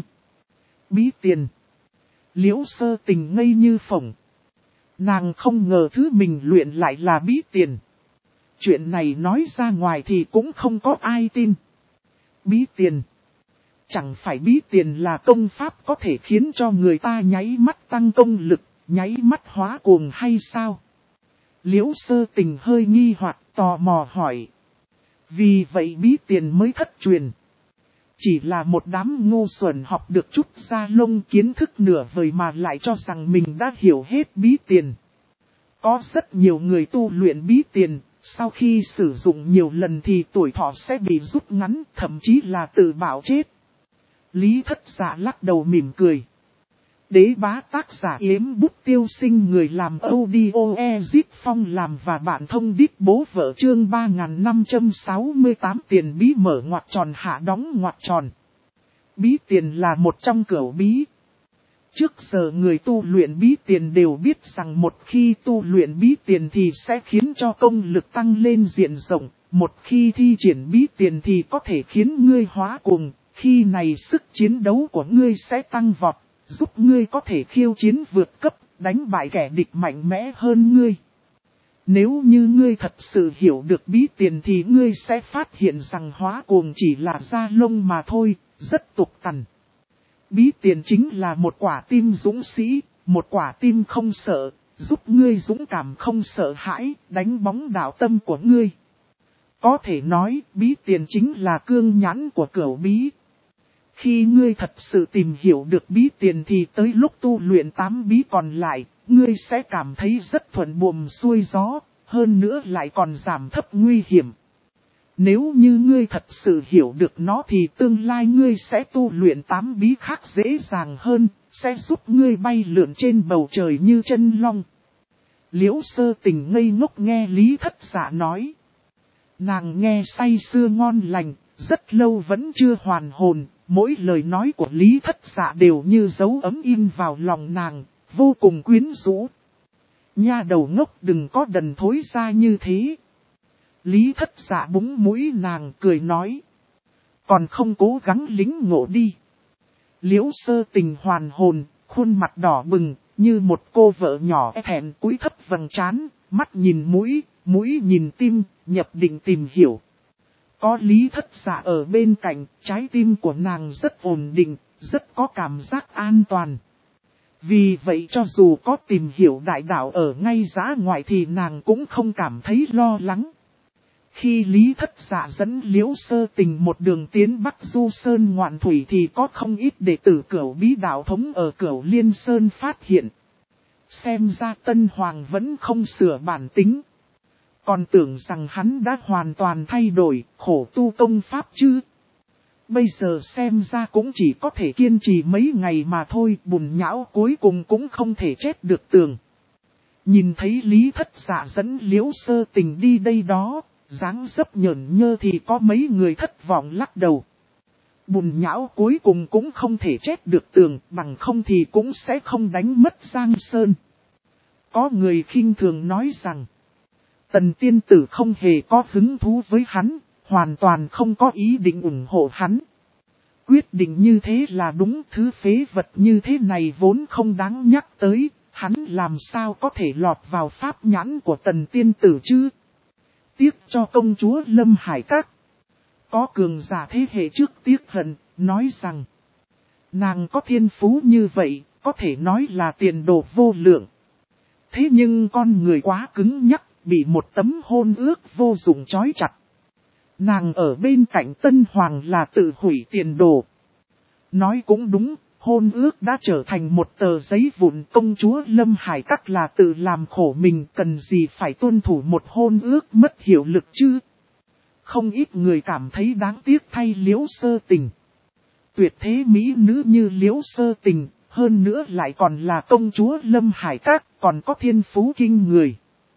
Speaker 1: Bí tiền. Liễu Sơ Tình ngây như phỏng. Nàng không ngờ thứ mình luyện lại là bí tiền. Chuyện này nói ra ngoài thì cũng không có ai tin. Bí tiền. Chẳng phải bí tiền là công pháp có thể khiến cho người ta nháy mắt tăng công lực, nháy mắt hóa cuồng hay sao? Liễu Sơ Tình hơi nghi hoặc tò mò hỏi. Vì vậy bí tiền mới thất truyền. chỉ là một đám ngu xuẩn học được chút da lông kiến thức nửa vời mà lại cho rằng mình đã hiểu hết bí tiền. Có rất nhiều người tu luyện bí tiền, sau khi sử dụng nhiều lần thì tuổi thọ sẽ bị rút ngắn, thậm chí là tự bạo chết. Lý Thất Dạ lắc đầu mỉm cười. Đế bá tác giả Yếm Bút Tiêu Sinh, người làm audio Ezit Phong làm và bạn thông đít bố vợ, chương 3568 tiền bí mở ngoặc tròn hạ đóng ngoặc tròn. Bí tiền là một trong cửu bí. Trước giờ người tu luyện bí tiền đều biết rằng một khi tu luyện bí tiền thì sẽ khiến cho công lực tăng lên diện rộng. Một khi thi triển bí tiền thì có thể khiến ngươi hóa cuồng, khi này sức chiến đấu của ngươi sẽ tăng vọt, giúp ngươi có thể khiêu chiến vượt cấp, đánh bại kẻ địch mạnh mẽ hơn ngươi. Nếu như ngươi thật sự hiểu được bí tiền thì ngươi sẽ phát hiện rằng hóa cuồng chỉ là da lông mà thôi, rất tục tằn. Bí tiền chính là một quả tim dũng sĩ, một quả tim không sợ, giúp ngươi dũng cảm không sợ hãi, đánh bóng đạo tâm của ngươi. Có thể nói, bí tiền chính là cương nhãn của cửu bí. Khi ngươi thật sự tìm hiểu được bí tiền thì tới lúc tu luyện 8 bí còn lại, ngươi sẽ cảm thấy rất thuận buồm xuôi gió, hơn nữa lại còn giảm thấp nguy hiểm. Nếu như ngươi thật sự hiểu được nó thì tương lai ngươi sẽ tu luyện 8 bí khác dễ dàng hơn, sẽ giúp ngươi bay lượn trên bầu trời như chân long. Liễu Sơ Tình ngây ngốc nghe Lý Thất Dạ nói. Nàng nghe say sưa ngon lành, rất lâu vẫn chưa hoàn hồn, mỗi lời nói của Lý Thất Dạ đều như dấu ấm in vào lòng nàng, vô cùng quyến rũ. Nha đầu ngốc, đừng có đần thối ra như thế. Lý Thất Dạ búng mũi nàng cười nói. Còn không cố gắng lính ngộ đi. Liễu Sơ Tình hoàn hồn, khuôn mặt đỏ bừng, như một cô vợ nhỏ thẹn cúi thấp vầng trán, mắt nhìn mũi, mũi nhìn tim, nhập định tìm hiểu. Có Lý Thất Dạ ở bên cạnh, trái tim của nàng rất ổn định, rất có cảm giác an toàn. Vì vậy cho dù có tìm hiểu đại đạo ở ngay giá ngoại thì nàng cũng không cảm thấy lo lắng. Khi Lý Thất Dạ dẫn Liễu Sơ Tình một đường tiến Bắc Du Sơn ngoạn thủy thì có không ít đệ tử Cửu Bí đạo thống ở Cửu Liên Sơn phát hiện. Xem ra Tân Hoàng vẫn không sửa bản tính. Còn tưởng rằng hắn đã hoàn toàn thay đổi, khổ tu công pháp chứ. Bây giờ xem ra cũng chỉ có thể kiên trì mấy ngày mà thôi, bùn nhão cuối cùng cũng không thể chết được tường. Nhìn thấy Lý Thất Dạ dẫn Liễu Sơ Tình đi đây đó, dáng dấp nhởn nhơ thì có mấy người thất vọng lắc đầu. Bùn nhão cuối cùng cũng không thể chết được tường, bằng không thì cũng sẽ không đánh mất Giang Sơn. Có người khinh thường nói rằng, Tần tiên tử không hề có hứng thú với hắn, hoàn toàn không có ý định ủng hộ hắn. Quyết định như thế là đúng, thứ phế vật như thế này vốn không đáng nhắc tới, hắn làm sao có thể lọt vào pháp nhãn của tần tiên tử chứ. Tiếc cho công chúa Lâm Hải Các. Có cường giả thế hệ trước tiếc hận, nói rằng, nàng có thiên phú như vậy, có thể nói là tiền đồ vô lượng. Thế nhưng con người quá cứng nhắc, bị một tấm hôn ước vô dụng trói chặt. Nàng ở bên cạnh Tân Hoàng là tự hủy tiền đồ. Nói cũng đúng, hôn ước đã trở thành một tờ giấy vụn, công chúa Lâm Hải Các là tự làm khổ mình, cần gì phải tuân thủ một hôn ước mất hiệu lực chứ. Không ít người cảm thấy đáng tiếc thay Liễu Sơ Tình. Tuyệt thế mỹ nữ như Liễu Sơ Tình, hơn nữa lại còn là công chúa Lâm Hải Các, còn có thiên phú kinh người.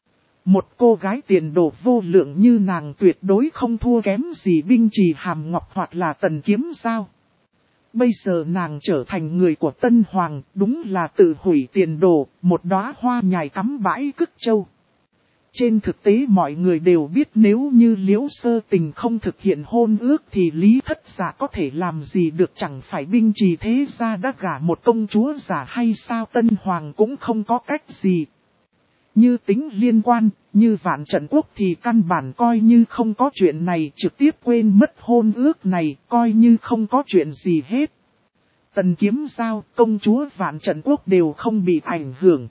Speaker 1: Một cô gái tiền đồ vô lượng như nàng tuyệt đối không thua kém gì Binh Trì Hàm Ngọc hoặc là Tần Kiếm Giao. Bây giờ nàng trở thành người của Tân Hoàng, đúng là tự hủy tiền đồ, một đóa hoa nhài cắm bãi cức châu. Trên thực tế mọi người đều biết nếu như Liễu Sơ Tình không thực hiện hôn ước thì Lý Thất Dạ có thể làm gì được, chẳng phải Binh Trì thế gia đã gả một công chúa giả hay sao, Tân Hoàng cũng không có cách gì. Như tính liên quan, như Vạn Trận Quốc thì căn bản coi như không có chuyện này, trực tiếp quên mất hôn ước này, coi như không có chuyện gì hết. Tần Kiếm Giao, công chúa Vạn Trận Quốc đều không bị ảnh hưởng.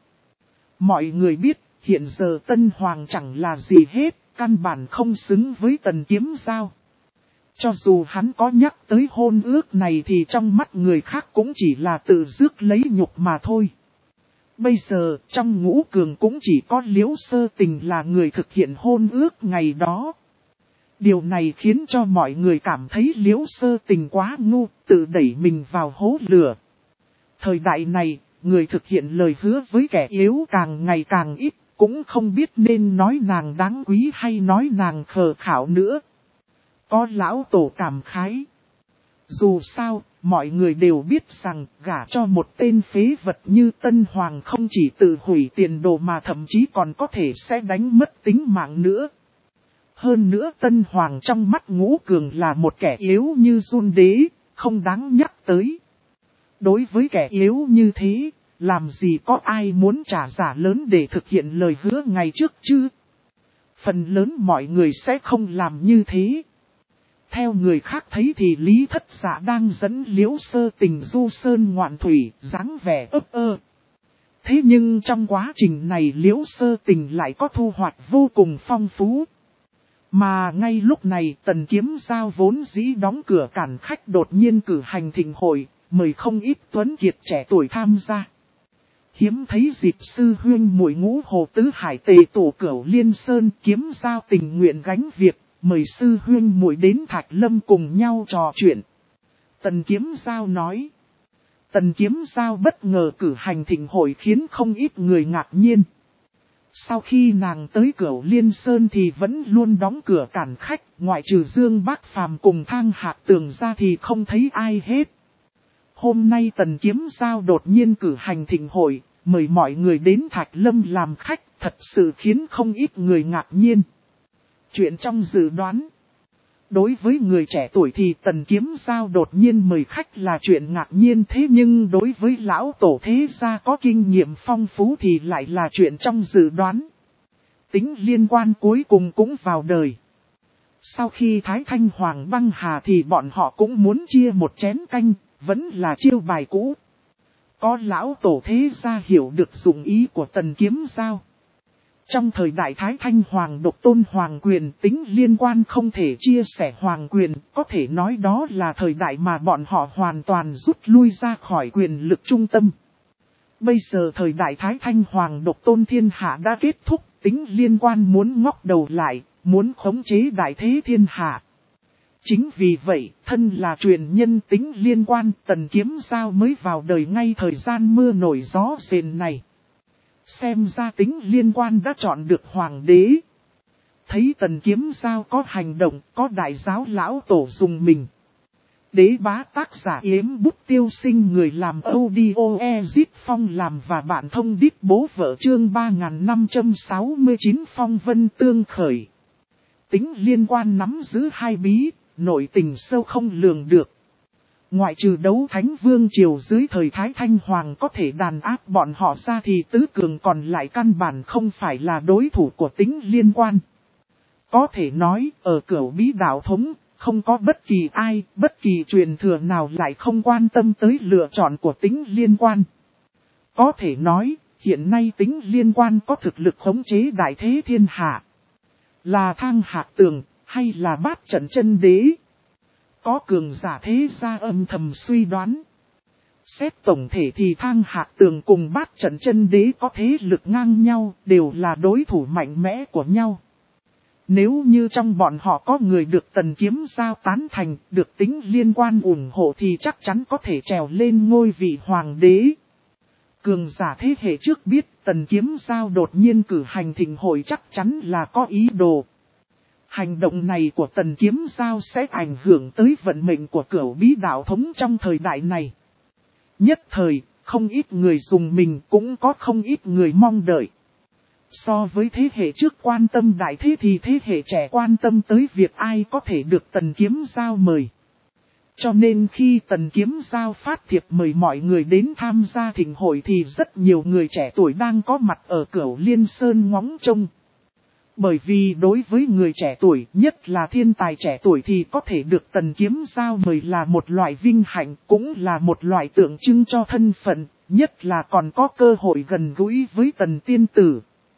Speaker 1: Mọi người biết, hiện giờ Tân Hoàng chẳng là gì hết, căn bản không xứng với Tần Kiếm Giao. Cho dù hắn có nhắc tới hôn ước này thì trong mắt người khác cũng chỉ là tự rước lấy nhục mà thôi. Bây giờ trong ngũ cường cũng chỉ có Liễu Sơ Tình là người thực hiện hôn ước ngày đó. Điều này khiến cho mọi người cảm thấy Liễu Sơ Tình quá ngu, tự đẩy mình vào hố lửa. Thời đại này, người thực hiện lời hứa với kẻ yếu càng ngày càng ít, cũng không biết nên nói nàng đáng quý hay nói nàng khờ khảo nữa. Có lão tổ cảm khái. Dù sao, mọi người đều biết rằng gả cho một tên phế vật như Tân Hoàng không chỉ tự hủy tiền đồ mà thậm chí còn có thể sẽ đánh mất tính mạng nữa. Hơn nữa Tân Hoàng trong mắt ngũ cường là một kẻ yếu như Giun Đế, không đáng nhắc tới. Đối với kẻ yếu như thế, làm gì có ai muốn trả giá lớn để thực hiện lời hứa ngày trước chứ? Phần lớn mọi người sẽ không làm như thế. Theo người khác thấy thì Lý Thất Dạ đang dẫn Liễu Sơ Tình du sơn ngoạn thủy, dáng vẻ ấp ơ. Thế nhưng trong quá trình này Liễu Sơ Tình lại có thu hoạch vô cùng phong phú. Mà ngay lúc này Tần Kiếm Giao vốn dĩ đóng cửa cản khách đột nhiên cử hành thịnh hội, mời không ít tuấn kiệt trẻ tuổi tham gia. Hiếm thấy dịp sư huynh muội Ngũ Hồ Tứ Hải tề tổ Cửu Liên Sơn Kiếm Giao tình nguyện gánh việc, mời sư huynh muội đến Thạch Lâm cùng nhau trò chuyện. Tần Kiếm Giao nói. Tần Kiếm Giao bất ngờ cử hành thịnh hội khiến không ít người ngạc nhiên. Sau khi nàng tới Cửu Liên Sơn thì vẫn luôn đóng cửa cản khách, ngoại trừ Dương Bác Phàm cùng Thang Hạc Tường ra thì không thấy ai hết. Hôm nay Tần Kiếm Giao đột nhiên cử hành thịnh hội, mời mọi người đến Thạch Lâm làm khách, thật sự khiến không ít người ngạc nhiên. Chuyện trong dự đoán. Đối với người trẻ tuổi thì Tần Kiếm Giao đột nhiên mời khách là chuyện ngạc nhiên, thế nhưng đối với lão tổ thế gia có kinh nghiệm phong phú thì lại là chuyện trong dự đoán. Tính Liên Quan cuối cùng cũng vào đời. Sau khi Thái Thanh Hoàng băng hà thì bọn họ cũng muốn chia một chén canh, vẫn là chiêu bài cũ. Có lão tổ thế gia hiểu được dụng ý của Tần Kiếm Giao. Trong thời đại Thái Thanh Hoàng độc tôn hoàng quyền, Tính Liên Quan không thể chia sẻ hoàng quyền, có thể nói đó là thời đại mà bọn họ hoàn toàn rút lui ra khỏi quyền lực trung tâm. Bây giờ thời đại Thái Thanh Hoàng độc tôn thiên hạ đã kết thúc, Tính Liên Quan muốn ngóc đầu lại, muốn khống chế đại thế thiên hạ. Chính vì vậy, thân là truyền nhân Tính Liên Quan, Tần Kiếm Giao mới vào đời ngay thời gian mưa nổi gió rền này. Xem ra Tính Liên Quan đã chọn được hoàng đế. Thấy Tần Kiếm Giao có hành động, có đại giáo lão tổ dùng mình. Đế bá tác giả Yếm Bút Tiêu Sinh, người làm audio Ezit Phong làm và bạn thông đít bố vợ chương 3569 phong vân tương khởi. Tính Liên Quan nắm giữ hai bí, nội tình sâu không lường được. Ngoại trừ đấu Thánh Vương Triều dưới thời Thái Thanh Hoàng có thể đàn áp bọn họ ra thì tứ cường còn lại căn bản không phải là đối thủ của Tính Liên Quan. Có thể nói, ở Cửu Bí đạo thống, không có bất kỳ ai, bất kỳ truyền thừa nào lại không quan tâm tới lựa chọn của Tính Liên Quan. Có thể nói, hiện nay Tính Liên Quan có thực lực khống chế đại thế thiên hạ. Là Thang Hạc Tường, hay là Bát Trận Chân Đế? Có cường giả thế gia âm thầm suy đoán. Xét tổng thể thì Thang Hạc Tường cùng Bát Trận Chân Đế có thế lực ngang nhau, đều là đối thủ mạnh mẽ của nhau. Nếu như trong bọn họ có người được Tần Kiếm Giao tán thành, được Tính Liên Quan ủng hộ thì chắc chắn có thể trèo lên ngôi vị hoàng đế. Cường giả thế hệ trước biết Tần Kiếm Giao đột nhiên cử hành thịnh hội chắc chắn là có ý đồ. Hành động này của Tần Kiếm Giao sẽ ảnh hưởng tới vận mệnh của Cửu Bí đạo thống trong thời đại này. Nhất thời, không ít người dùng mình, cũng có không ít người mong đợi. So với thế hệ trước quan tâm đại thế thì thế hệ trẻ quan tâm tới việc ai có thể được Tần Kiếm Giao mời. Cho nên khi Tần Kiếm Giao phát thiệp mời mọi người đến tham gia thịnh hội thì rất nhiều người trẻ tuổi đang có mặt ở Cửu Liên Sơn ngóng trông. Bởi vì đối với người trẻ tuổi, nhất là thiên tài trẻ tuổi thì có thể được Tần Kiếm Giao mời là một loại vinh hạnh, cũng là một loại tượng trưng cho thân phận, nhất là còn có cơ hội gần gũi với Tần Tiên Tử.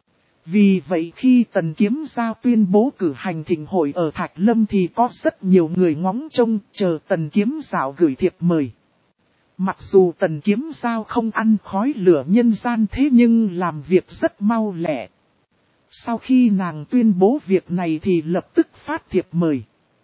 Speaker 1: Vì vậy khi Tần Kiếm Giao tuyên bố cử hành thịnh hội ở Thạch Lâm thì có rất nhiều người ngóng trông chờ Tần Kiếm Giao gửi thiệp mời. Mặc dù Tần Kiếm Giao không ăn khói lửa nhân gian thế nhưng làm việc rất mau lẹ. Sau khi nàng tuyên bố việc này thì lập tức phát thiệp mời.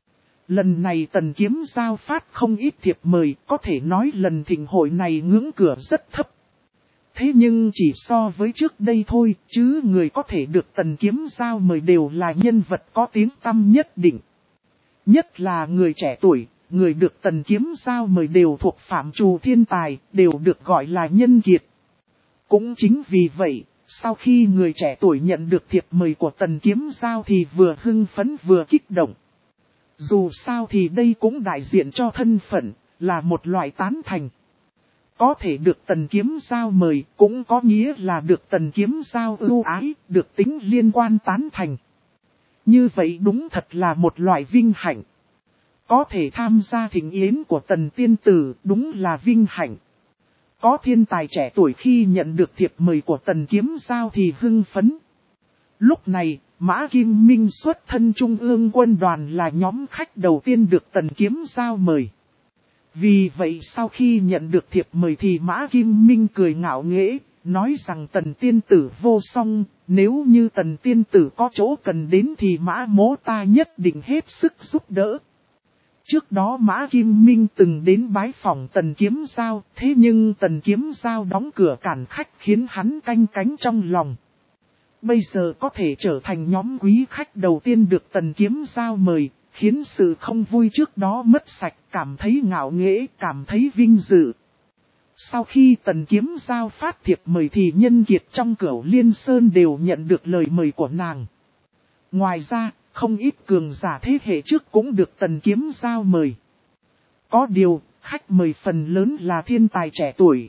Speaker 1: Lần này Tần Kiếm Giao phát không ít thiệp mời, có thể nói lần thịnh hội này ngưỡng cửa rất thấp. Thế nhưng chỉ so với trước đây thôi, chứ người có thể được Tần Kiếm Giao mời đều là nhân vật có tiếng tăm nhất định. Nhất là người trẻ tuổi, người được Tần Kiếm Giao mời đều thuộc phạm trù thiên tài, đều được gọi là nhân kiệt. Cũng chính vì vậy, sau khi người trẻ tuổi nhận được thiệp mời của Tần Kiếm Giao thì vừa hưng phấn vừa kích động. Dù sao thì đây cũng đại diện cho thân phận, là một loại tán thành. Có thể được Tần Kiếm Giao mời cũng có nghĩa là được Tần Kiếm Giao ưu ái, được tính liên quan tán thành. Như vậy đúng thật là một loại vinh hạnh. Có thể tham gia thịnh yến của Tần Tiên Tử đúng là vinh hạnh. Có thiên tài trẻ tuổi khi nhận được thiệp mời của Tần Kiếm Giao thì hưng phấn. Lúc này, Mã Kim Minh xuất thân Trung ương quân đoàn là nhóm khách đầu tiên được Tần Kiếm Giao mời. Vì vậy sau khi nhận được thiệp mời thì Mã Kim Minh cười ngạo nghễ, nói rằng Tần Tiên Tử vô song, nếu như Tần Tiên Tử có chỗ cần đến thì Mã mỗ ta nhất định hết sức giúp đỡ. Trước đó Mã Kim Minh từng đến bái phỏng Tần Kiếm Giao, thế nhưng Tần Kiếm Giao đóng cửa cản khách khiến hắn canh cánh trong lòng. Bây giờ có thể trở thành nhóm quý khách đầu tiên được Tần Kiếm Giao mời, khiến sự không vui trước đó mất sạch, cảm thấy ngạo nghễ, cảm thấy vinh dự. Sau khi Tần Kiếm Giao phát thiệp mời thì nhân kiệt trong Cửu Liên Sơn đều nhận được lời mời của nàng. Ngoài ra, không ít cường giả thế hệ trước cũng được Tần Kiếm Giao mời. Có điều, khách mời phần lớn là thiên tài trẻ tuổi.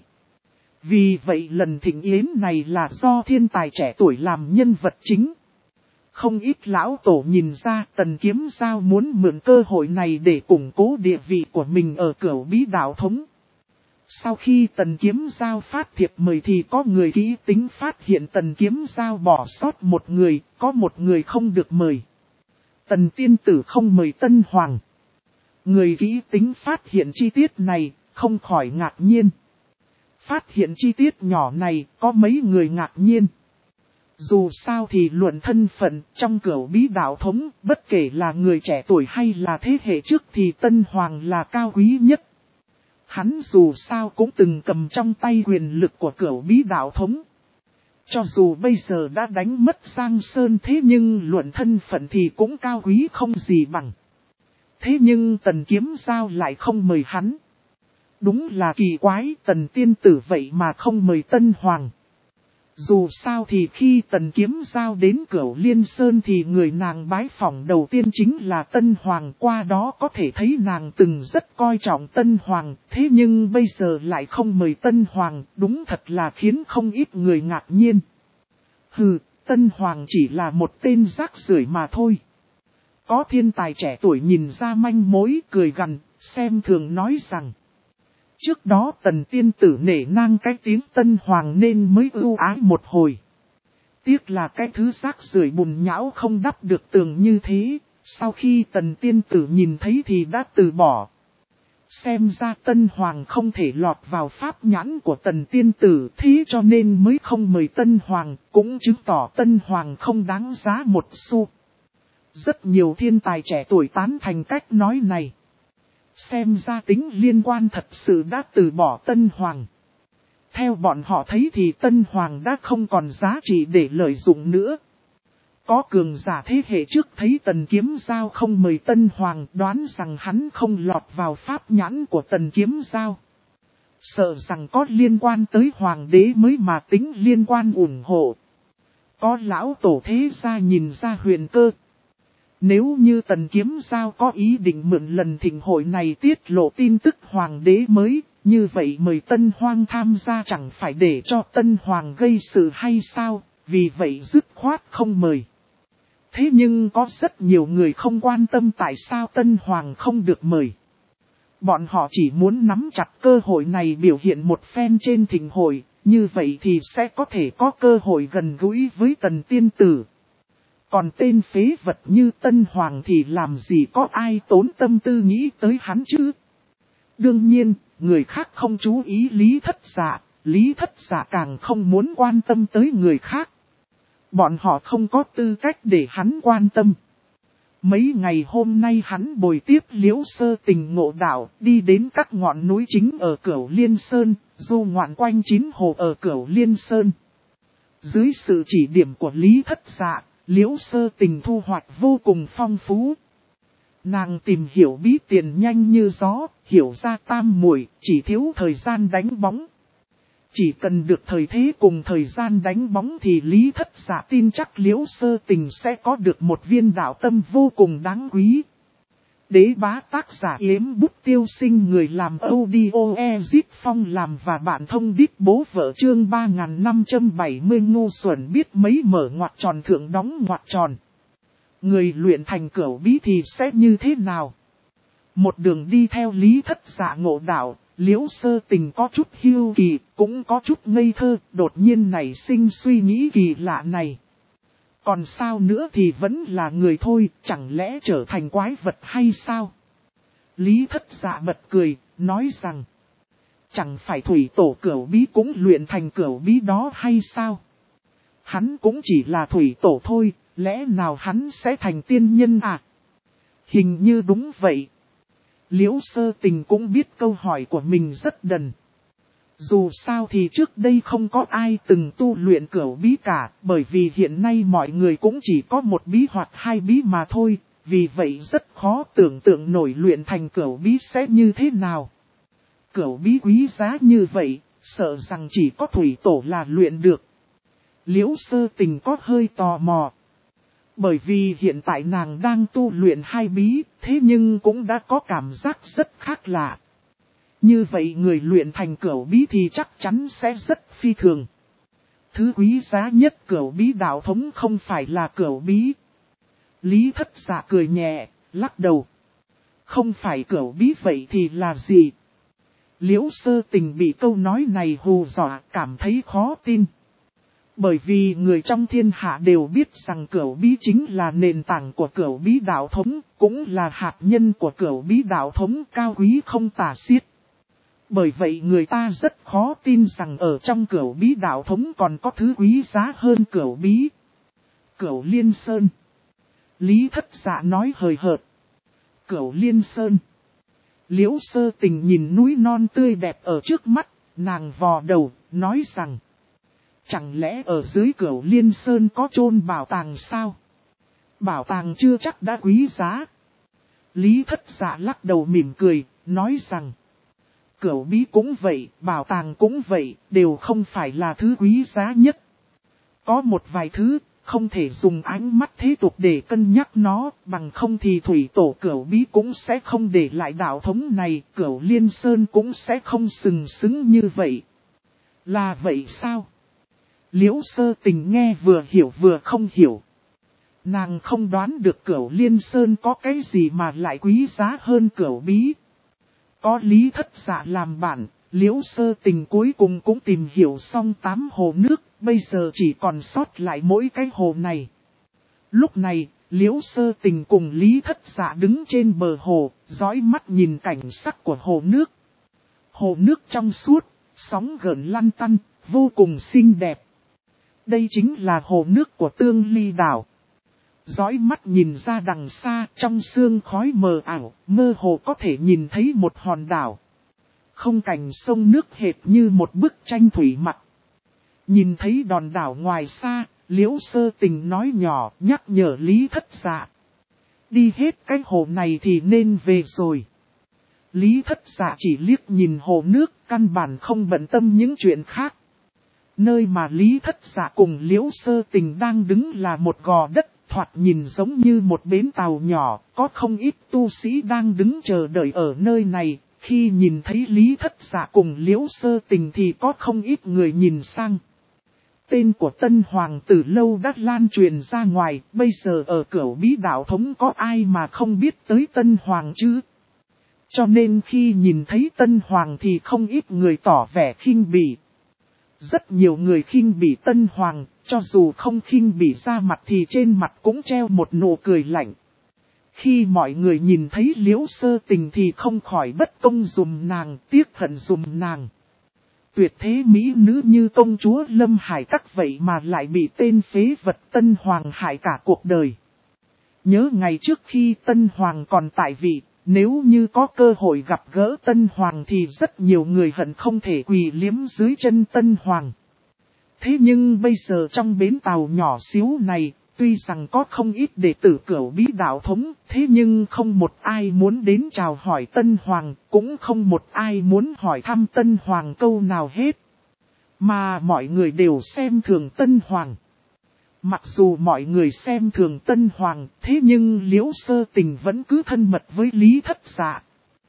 Speaker 1: Vì vậy lần thịnh yến này là do thiên tài trẻ tuổi làm nhân vật chính. Không ít lão tổ nhìn ra Tần Kiếm Giao muốn mượn cơ hội này để củng cố địa vị của mình ở Cửu Bí đạo thống. Sau khi Tần Kiếm Giao phát thiệp mời thì có người kỹ tính phát hiện Tần Kiếm Giao bỏ sót một người, có một người không được mời. Tần Tiên Tử không mời Tân Hoàng. Người kỹ tính phát hiện chi tiết này, không khỏi ngạc nhiên. Phát hiện chi tiết nhỏ này, có mấy người ngạc nhiên. Dù sao thì luận thân phận trong Cửu Bí đạo thống, bất kể là người trẻ tuổi hay là thế hệ trước thì Tân Hoàng là cao quý nhất. Hắn dù sao cũng từng cầm trong tay quyền lực của Cửu Bí đạo thống. Cho dù bây giờ đã đánh mất Giang Sơn thế nhưng luận thân phận thì cũng cao quý không gì bằng. Thế nhưng Tần Kiếm Giao lại không mời hắn. Đúng là kỳ quái, Tần Tiên Tử vậy mà không mời Tân Hoàng. Dù sao thì khi Tần Kiếm Giao đến Cửu Liên Sơn thì người nàng bái phỏng đầu tiên chính là Tân Hoàng, qua đó có thể thấy nàng từng rất coi trọng Tân Hoàng, thế nhưng bây giờ lại không mời Tân Hoàng, đúng thật là khiến không ít người ngạc nhiên. Hừ, Tân Hoàng chỉ là một tên rác rưởi mà thôi. Có thiên tài trẻ tuổi nhìn ra manh mối cười gằn, xem thường nói rằng. Trước đó Tần Tiên Tử nể nang cái tiếng Tân Hoàng nên mới ưu ái một hồi. Tiếc là cái thứ rác rưởi bùn nhão không đắp được tường như thế, sau khi Tần Tiên Tử nhìn thấy thì đã từ bỏ. Xem ra Tân Hoàng không thể lọt vào pháp nhãn của Tần Tiên Tử, thế cho nên mới không mời Tân Hoàng, cũng chứng tỏ Tân Hoàng không đáng giá một xu. Rất nhiều thiên tài trẻ tuổi tán thành cách nói này. Xem ra tính liên quan thật sự đã từ bỏ Tân Hoàng. Theo bọn họ thấy thì Tân Hoàng đã không còn giá trị để lợi dụng nữa. Có cường giả thế hệ trước thấy Tần Kiếm Giao không mời Tân Hoàng, đoán rằng hắn không lọt vào pháp nhãn của Tần Kiếm Giao. Sợ rằng có liên quan tới Hoàng đế mới mà tính liên quan ủng hộ. Có lão tổ thế gia nhìn ra huyền cơ. Nếu như Tần Kiếm Giao có ý định mượn lần thịnh hội này tiết lộ tin tức Hoàng đế mới, như vậy mời Tân Hoàng tham gia chẳng phải để cho Tân Hoàng gây sự hay sao, vì vậy dứt khoát không mời. Thế nhưng có rất nhiều người không quan tâm tại sao Tân Hoàng không được mời. Bọn họ chỉ muốn nắm chặt cơ hội này biểu hiện một phen trên thịnh hội, như vậy thì sẽ có thể có cơ hội gần gũi với Tần tiên tử. Còn tên phế vật như Tân Hoàng thì làm gì có ai tốn tâm tư nghĩ tới hắn chứ? Đương nhiên, người khác không chú ý Lý Thất Dạ, Lý Thất Dạ càng không muốn quan tâm tới người khác. Bọn họ không có tư cách để hắn quan tâm. Mấy ngày hôm nay hắn bồi tiếp Liễu Sơ Tình ngộ đạo, đi đến các ngọn núi chính ở Cửu Liên Sơn, du ngoạn quanh 9 hồ ở Cửu Liên Sơn. Dưới sự chỉ điểm của Lý Thất Dạ, Liễu Sơ Tình thu hoạch vô cùng phong phú. Nàng tìm hiểu bí tiền nhanh như gió, hiểu ra tam muội, chỉ thiếu thời gian đánh bóng. Chỉ cần được thời thế cùng thời gian đánh bóng thì Lý Thất Dạ tin chắc Liễu Sơ Tình sẽ có được một viên đạo tâm vô cùng đáng quý. Đế bá tác giả Yếm Bút Tiêu Sinh, người làm audio Ezit Phong làm và bạn thông đít bố vợ chương 3570 ngu xuẩn biết mấy mở ngoặc tròn thượng đóng ngoặc tròn. Người luyện thành cửu bí thì sẽ như thế nào? Một đường đi theo Lý Thất Dạ ngộ đạo, Liễu Sơ Tình có chút hiu kỳ, cũng có chút ngây thơ, đột nhiên nảy sinh suy nghĩ kỳ lạ này. Còn sao nữa thì vẫn là người thôi, chẳng lẽ trở thành quái vật hay sao? Lý Thất Dạ bật cười, nói rằng, chẳng phải thủy tổ cửu bí cũng luyện thành cửu bí đó hay sao? Hắn cũng chỉ là thủy tổ thôi, lẽ nào hắn sẽ thành tiên nhân à? Hình như đúng vậy. Liễu Sơ Tình cũng biết câu hỏi của mình rất đần. Dù sao thì trước đây không có ai từng tu luyện cửu bí cả, bởi vì hiện nay mọi người cũng chỉ có một bí hoặc hai bí mà thôi, vì vậy rất khó tưởng tượng nổi luyện thành cửu bí sẽ như thế nào. Cửu bí quý giá như vậy, sợ rằng chỉ có thủy tổ là luyện được. Liễu Sơ Tình có hơi tò mò. Bởi vì hiện tại nàng đang tu luyện hai bí, thế nhưng cũng đã có cảm giác rất khác lạ. Như vậy người luyện thành cửu bí thì chắc chắn sẽ rất phi thường. Thứ quý giá nhất cửu bí đạo thống không phải là cửu bí. Lý Thất Dạ cười nhẹ, lắc đầu. Không phải cửu bí vậy thì là gì? Liễu Sơ Tình bị câu nói này hù dọa, cảm thấy khó tin. Bởi vì người trong thiên hạ đều biết rằng cửu bí chính là nền tảng của cửu bí đạo thống, cũng là hạt nhân của cửu bí đạo thống cao quý không tả xiết. Bởi vậy người ta rất khó tin rằng ở trong cửu bí đạo thống còn có thứ quý giá hơn cửu bí. Cửu Liên Sơn. Lý Thất Dạ nói hời hợt. Cửu Liên Sơn. Liễu Sơ Tình nhìn núi non tươi đẹp ở trước mắt, nàng vò đầu, nói rằng. Chẳng lẽ ở dưới Cửu Liên Sơn có chôn bảo tàng sao? Bảo tàng chưa chắc đã quý giá. Lý Thất Dạ lắc đầu mỉm cười, nói rằng. Cửu bí cũng vậy, bảo tàng cũng vậy, đều không phải là thứ quý giá nhất. Có một vài thứ, không thể dùng ánh mắt thế tục để cân nhắc nó, bằng không thì thủy tổ cửu bí cũng sẽ không để lại đạo thống này, Cửu Liên Sơn cũng sẽ không sừng sững như vậy. Là vậy sao? Liễu Sơ Tình nghe vừa hiểu vừa không hiểu. Nàng không đoán được Cửu Liên Sơn có cái gì mà lại quý giá hơn cửu bí. Có Lý Thất Dạ làm bạn, Liễu Sơ Tình cuối cùng cũng tìm hiểu xong 8 hồ nước, bây giờ chỉ còn sót lại mỗi cái hồ này. Lúc này, Liễu Sơ Tình cùng Lý Thất Dạ đứng trên bờ hồ, dõi mắt nhìn cảnh sắc của hồ nước. Hồ nước trong suốt, sóng gợn lăn tăn, vô cùng xinh đẹp. Đây chính là hồ nước của Tương Ly đảo. Dõi mắt nhìn ra đằng xa, trong sương khói mờ ảo, mơ hồ có thể nhìn thấy một hòn đảo. Không cảnh sông nước hệt như một bức tranh thủy mặc. Nhìn thấy đòn đảo ngoài xa, Liễu Sơ Tình nói nhỏ, nhắc nhở Lý Thất Dạ. Đi hết cái hồ này thì nên về rồi. Lý Thất Dạ chỉ liếc nhìn hồ nước, căn bản không bận tâm những chuyện khác. Nơi mà Lý Thất Dạ cùng Liễu Sơ Tình đang đứng là một gò đất, thoạt nhìn giống như một bến tàu nhỏ, có không ít tu sĩ đang đứng chờ đợi ở nơi này. Khi nhìn thấy Lý Thất Dạ cùng Liễu Sơ Tình thì có không ít người nhìn sang. Tên của Tân Hoàng từ lâu đã lan truyền ra ngoài, bây giờ ở Cửu Bí đạo thống có ai mà không biết tới Tân Hoàng chứ? Cho nên khi nhìn thấy Tân Hoàng thì không ít người tỏ vẻ khinh bỉ. Rất nhiều người khinh bỉ Tân Hoàng, cho dù không khinh bỉ ra mặt thì trên mặt cũng treo một nụ cười lạnh. Khi mọi người nhìn thấy Liễu Sơ Tình thì không khỏi bất công dùm nàng, tiếc hận dùm nàng. Tuyệt thế mỹ nữ như công chúa Lâm Hải Các vậy mà lại bị tên phế vật Tân Hoàng hại cả cuộc đời. Nhớ ngày trước khi Tân Hoàng còn tại vị, nếu như có cơ hội gặp gỡ Tân Hoàng thì rất nhiều người hận không thể quỳ liếm dưới chân Tân Hoàng. Thế nhưng bây giờ trong bến tàu nhỏ xíu này, tuy rằng có không ít đệ tử Cửu Bí đạo thống, thế nhưng không một ai muốn đến chào hỏi Tân Hoàng, cũng không một ai muốn hỏi thăm Tân Hoàng câu nào hết. Mà mọi người đều xem thường Tân Hoàng. Mặc dù mọi người xem thường Tân Hoàng, thế nhưng Liễu Sơ Tình vẫn cứ thân mật với Lý Thất Dạ.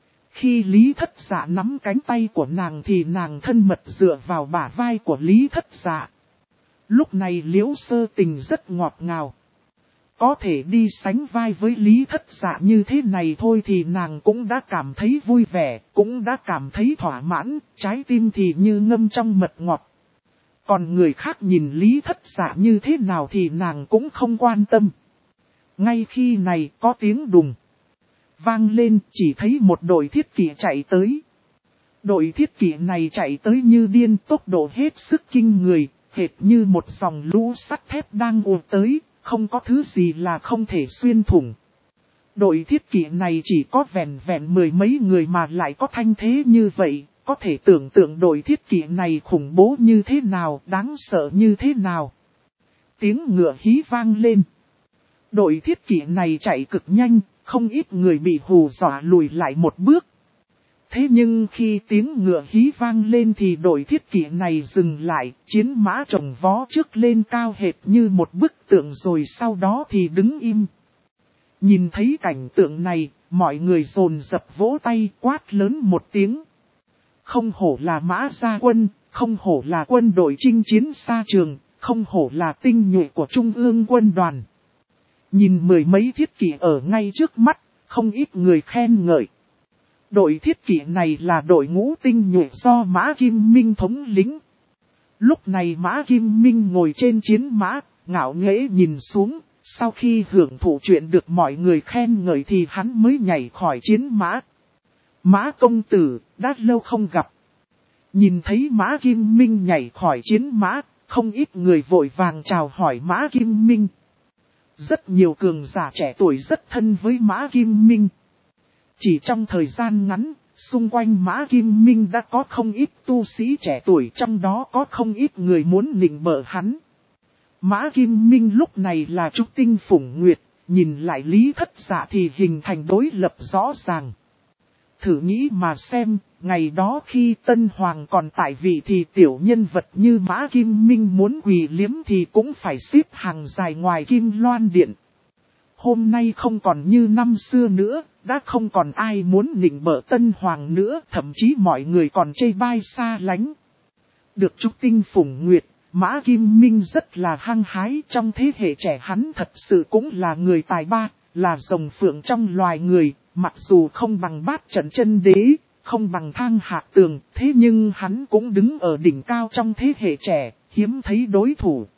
Speaker 1: Khi Lý Thất Dạ nắm cánh tay của nàng thì nàng thân mật dựa vào bả vai của Lý Thất Dạ. Lúc này Liễu Sơ Tình rất ngọt ngào. Có thể đi sánh vai với Lý Thất Dạ như thế này thôi thì nàng cũng đã cảm thấy vui vẻ, cũng đã cảm thấy thỏa mãn, trái tim thì như ngâm trong mật ngọt. Còn người khác nhìn Lý Thất Dạ như thế nào thì nàng cũng không quan tâm. Ngay khi này có tiếng đùng vang lên, chỉ thấy một đội thiết kỵ chạy tới. Đội thiết kỵ này chạy tới như điên, tốc độ hết sức kinh người, hệt như một dòng lũ sắt thép đang ùa tới, không có thứ gì là không thể xuyên thủng. Đội thiết kỵ này chỉ có vẹn mười mấy người mà lại có thanh thế như vậy, có thể tưởng tượng đội thiết kỵ này khủng bố như thế nào, đáng sợ như thế nào. Tiếng ngựa hí vang lên. Đội thiết kỵ này chạy cực nhanh, không ít người bị hù dọa lùi lại một bước. Thế nhưng khi tiếng ngựa hí vang lên thì đội thiết kỵ này dừng lại, chiến mã chồng vó trước lên cao hệt như một bức tượng rồi sau đó thì đứng im. Nhìn thấy cảnh tượng này, mọi người dồn dập vỗ tay quát lớn một tiếng. Không hổ là Mã Gia Quân, không hổ là quân đội chinh chiến xa trường, không hổ là tinh nhuệ của Trung ương quân đoàn. Nhìn mười mấy thiết kỵ ở ngay trước mắt, không ít người khen ngợi. Đội thiết kỵ này là đội ngũ tinh nhuệ do Mã Kim Minh thống lĩnh. Lúc này Mã Kim Minh ngồi trên chiến mã, ngạo nghễ nhìn xuống, sau khi hưởng thụ chuyện được mọi người khen ngợi thì hắn mới nhảy khỏi chiến mã. Mã công tử, đã lâu không gặp. Nhìn thấy Mã Kim Minh nhảy khỏi chiến mã, không ít người vội vàng chào hỏi Mã Kim Minh. Rất nhiều cường giả trẻ tuổi rất thân với Mã Kim Minh. Chỉ trong thời gian ngắn, xung quanh Mã Kim Minh đã có không ít tu sĩ trẻ tuổi, trong đó có không ít người muốn nịnh bợ hắn. Mã Kim Minh lúc này là trúc tinh phủng nguyệt, nhìn lại Lý Thất Dạ thì hình thành đối lập rõ ràng. Thử nghĩ mà xem, ngày đó khi Tân Hoàng còn tại vị thì tiểu nhân vật như Mã Kim Minh muốn quỳ liếm thì cũng phải xếp hàng dài ngoài Kim Loan Điện. Hôm nay không còn như năm xưa nữa, đã không còn ai muốn nịnh bợ Tân Hoàng nữa, thậm chí mọi người còn chê bai xa lánh. Được trúc tinh phủng nguyệt, Mã Kim Minh rất là hăng hái, trong thế hệ trẻ hắn thật sự cũng là người tài ba, là rồng phượng trong loài người, mặc dù không bằng Bát Trận Chân Đế, không bằng Thang Hạc Tường, thế nhưng hắn cũng đứng ở đỉnh cao trong thế hệ trẻ, hiếm thấy đối thủ.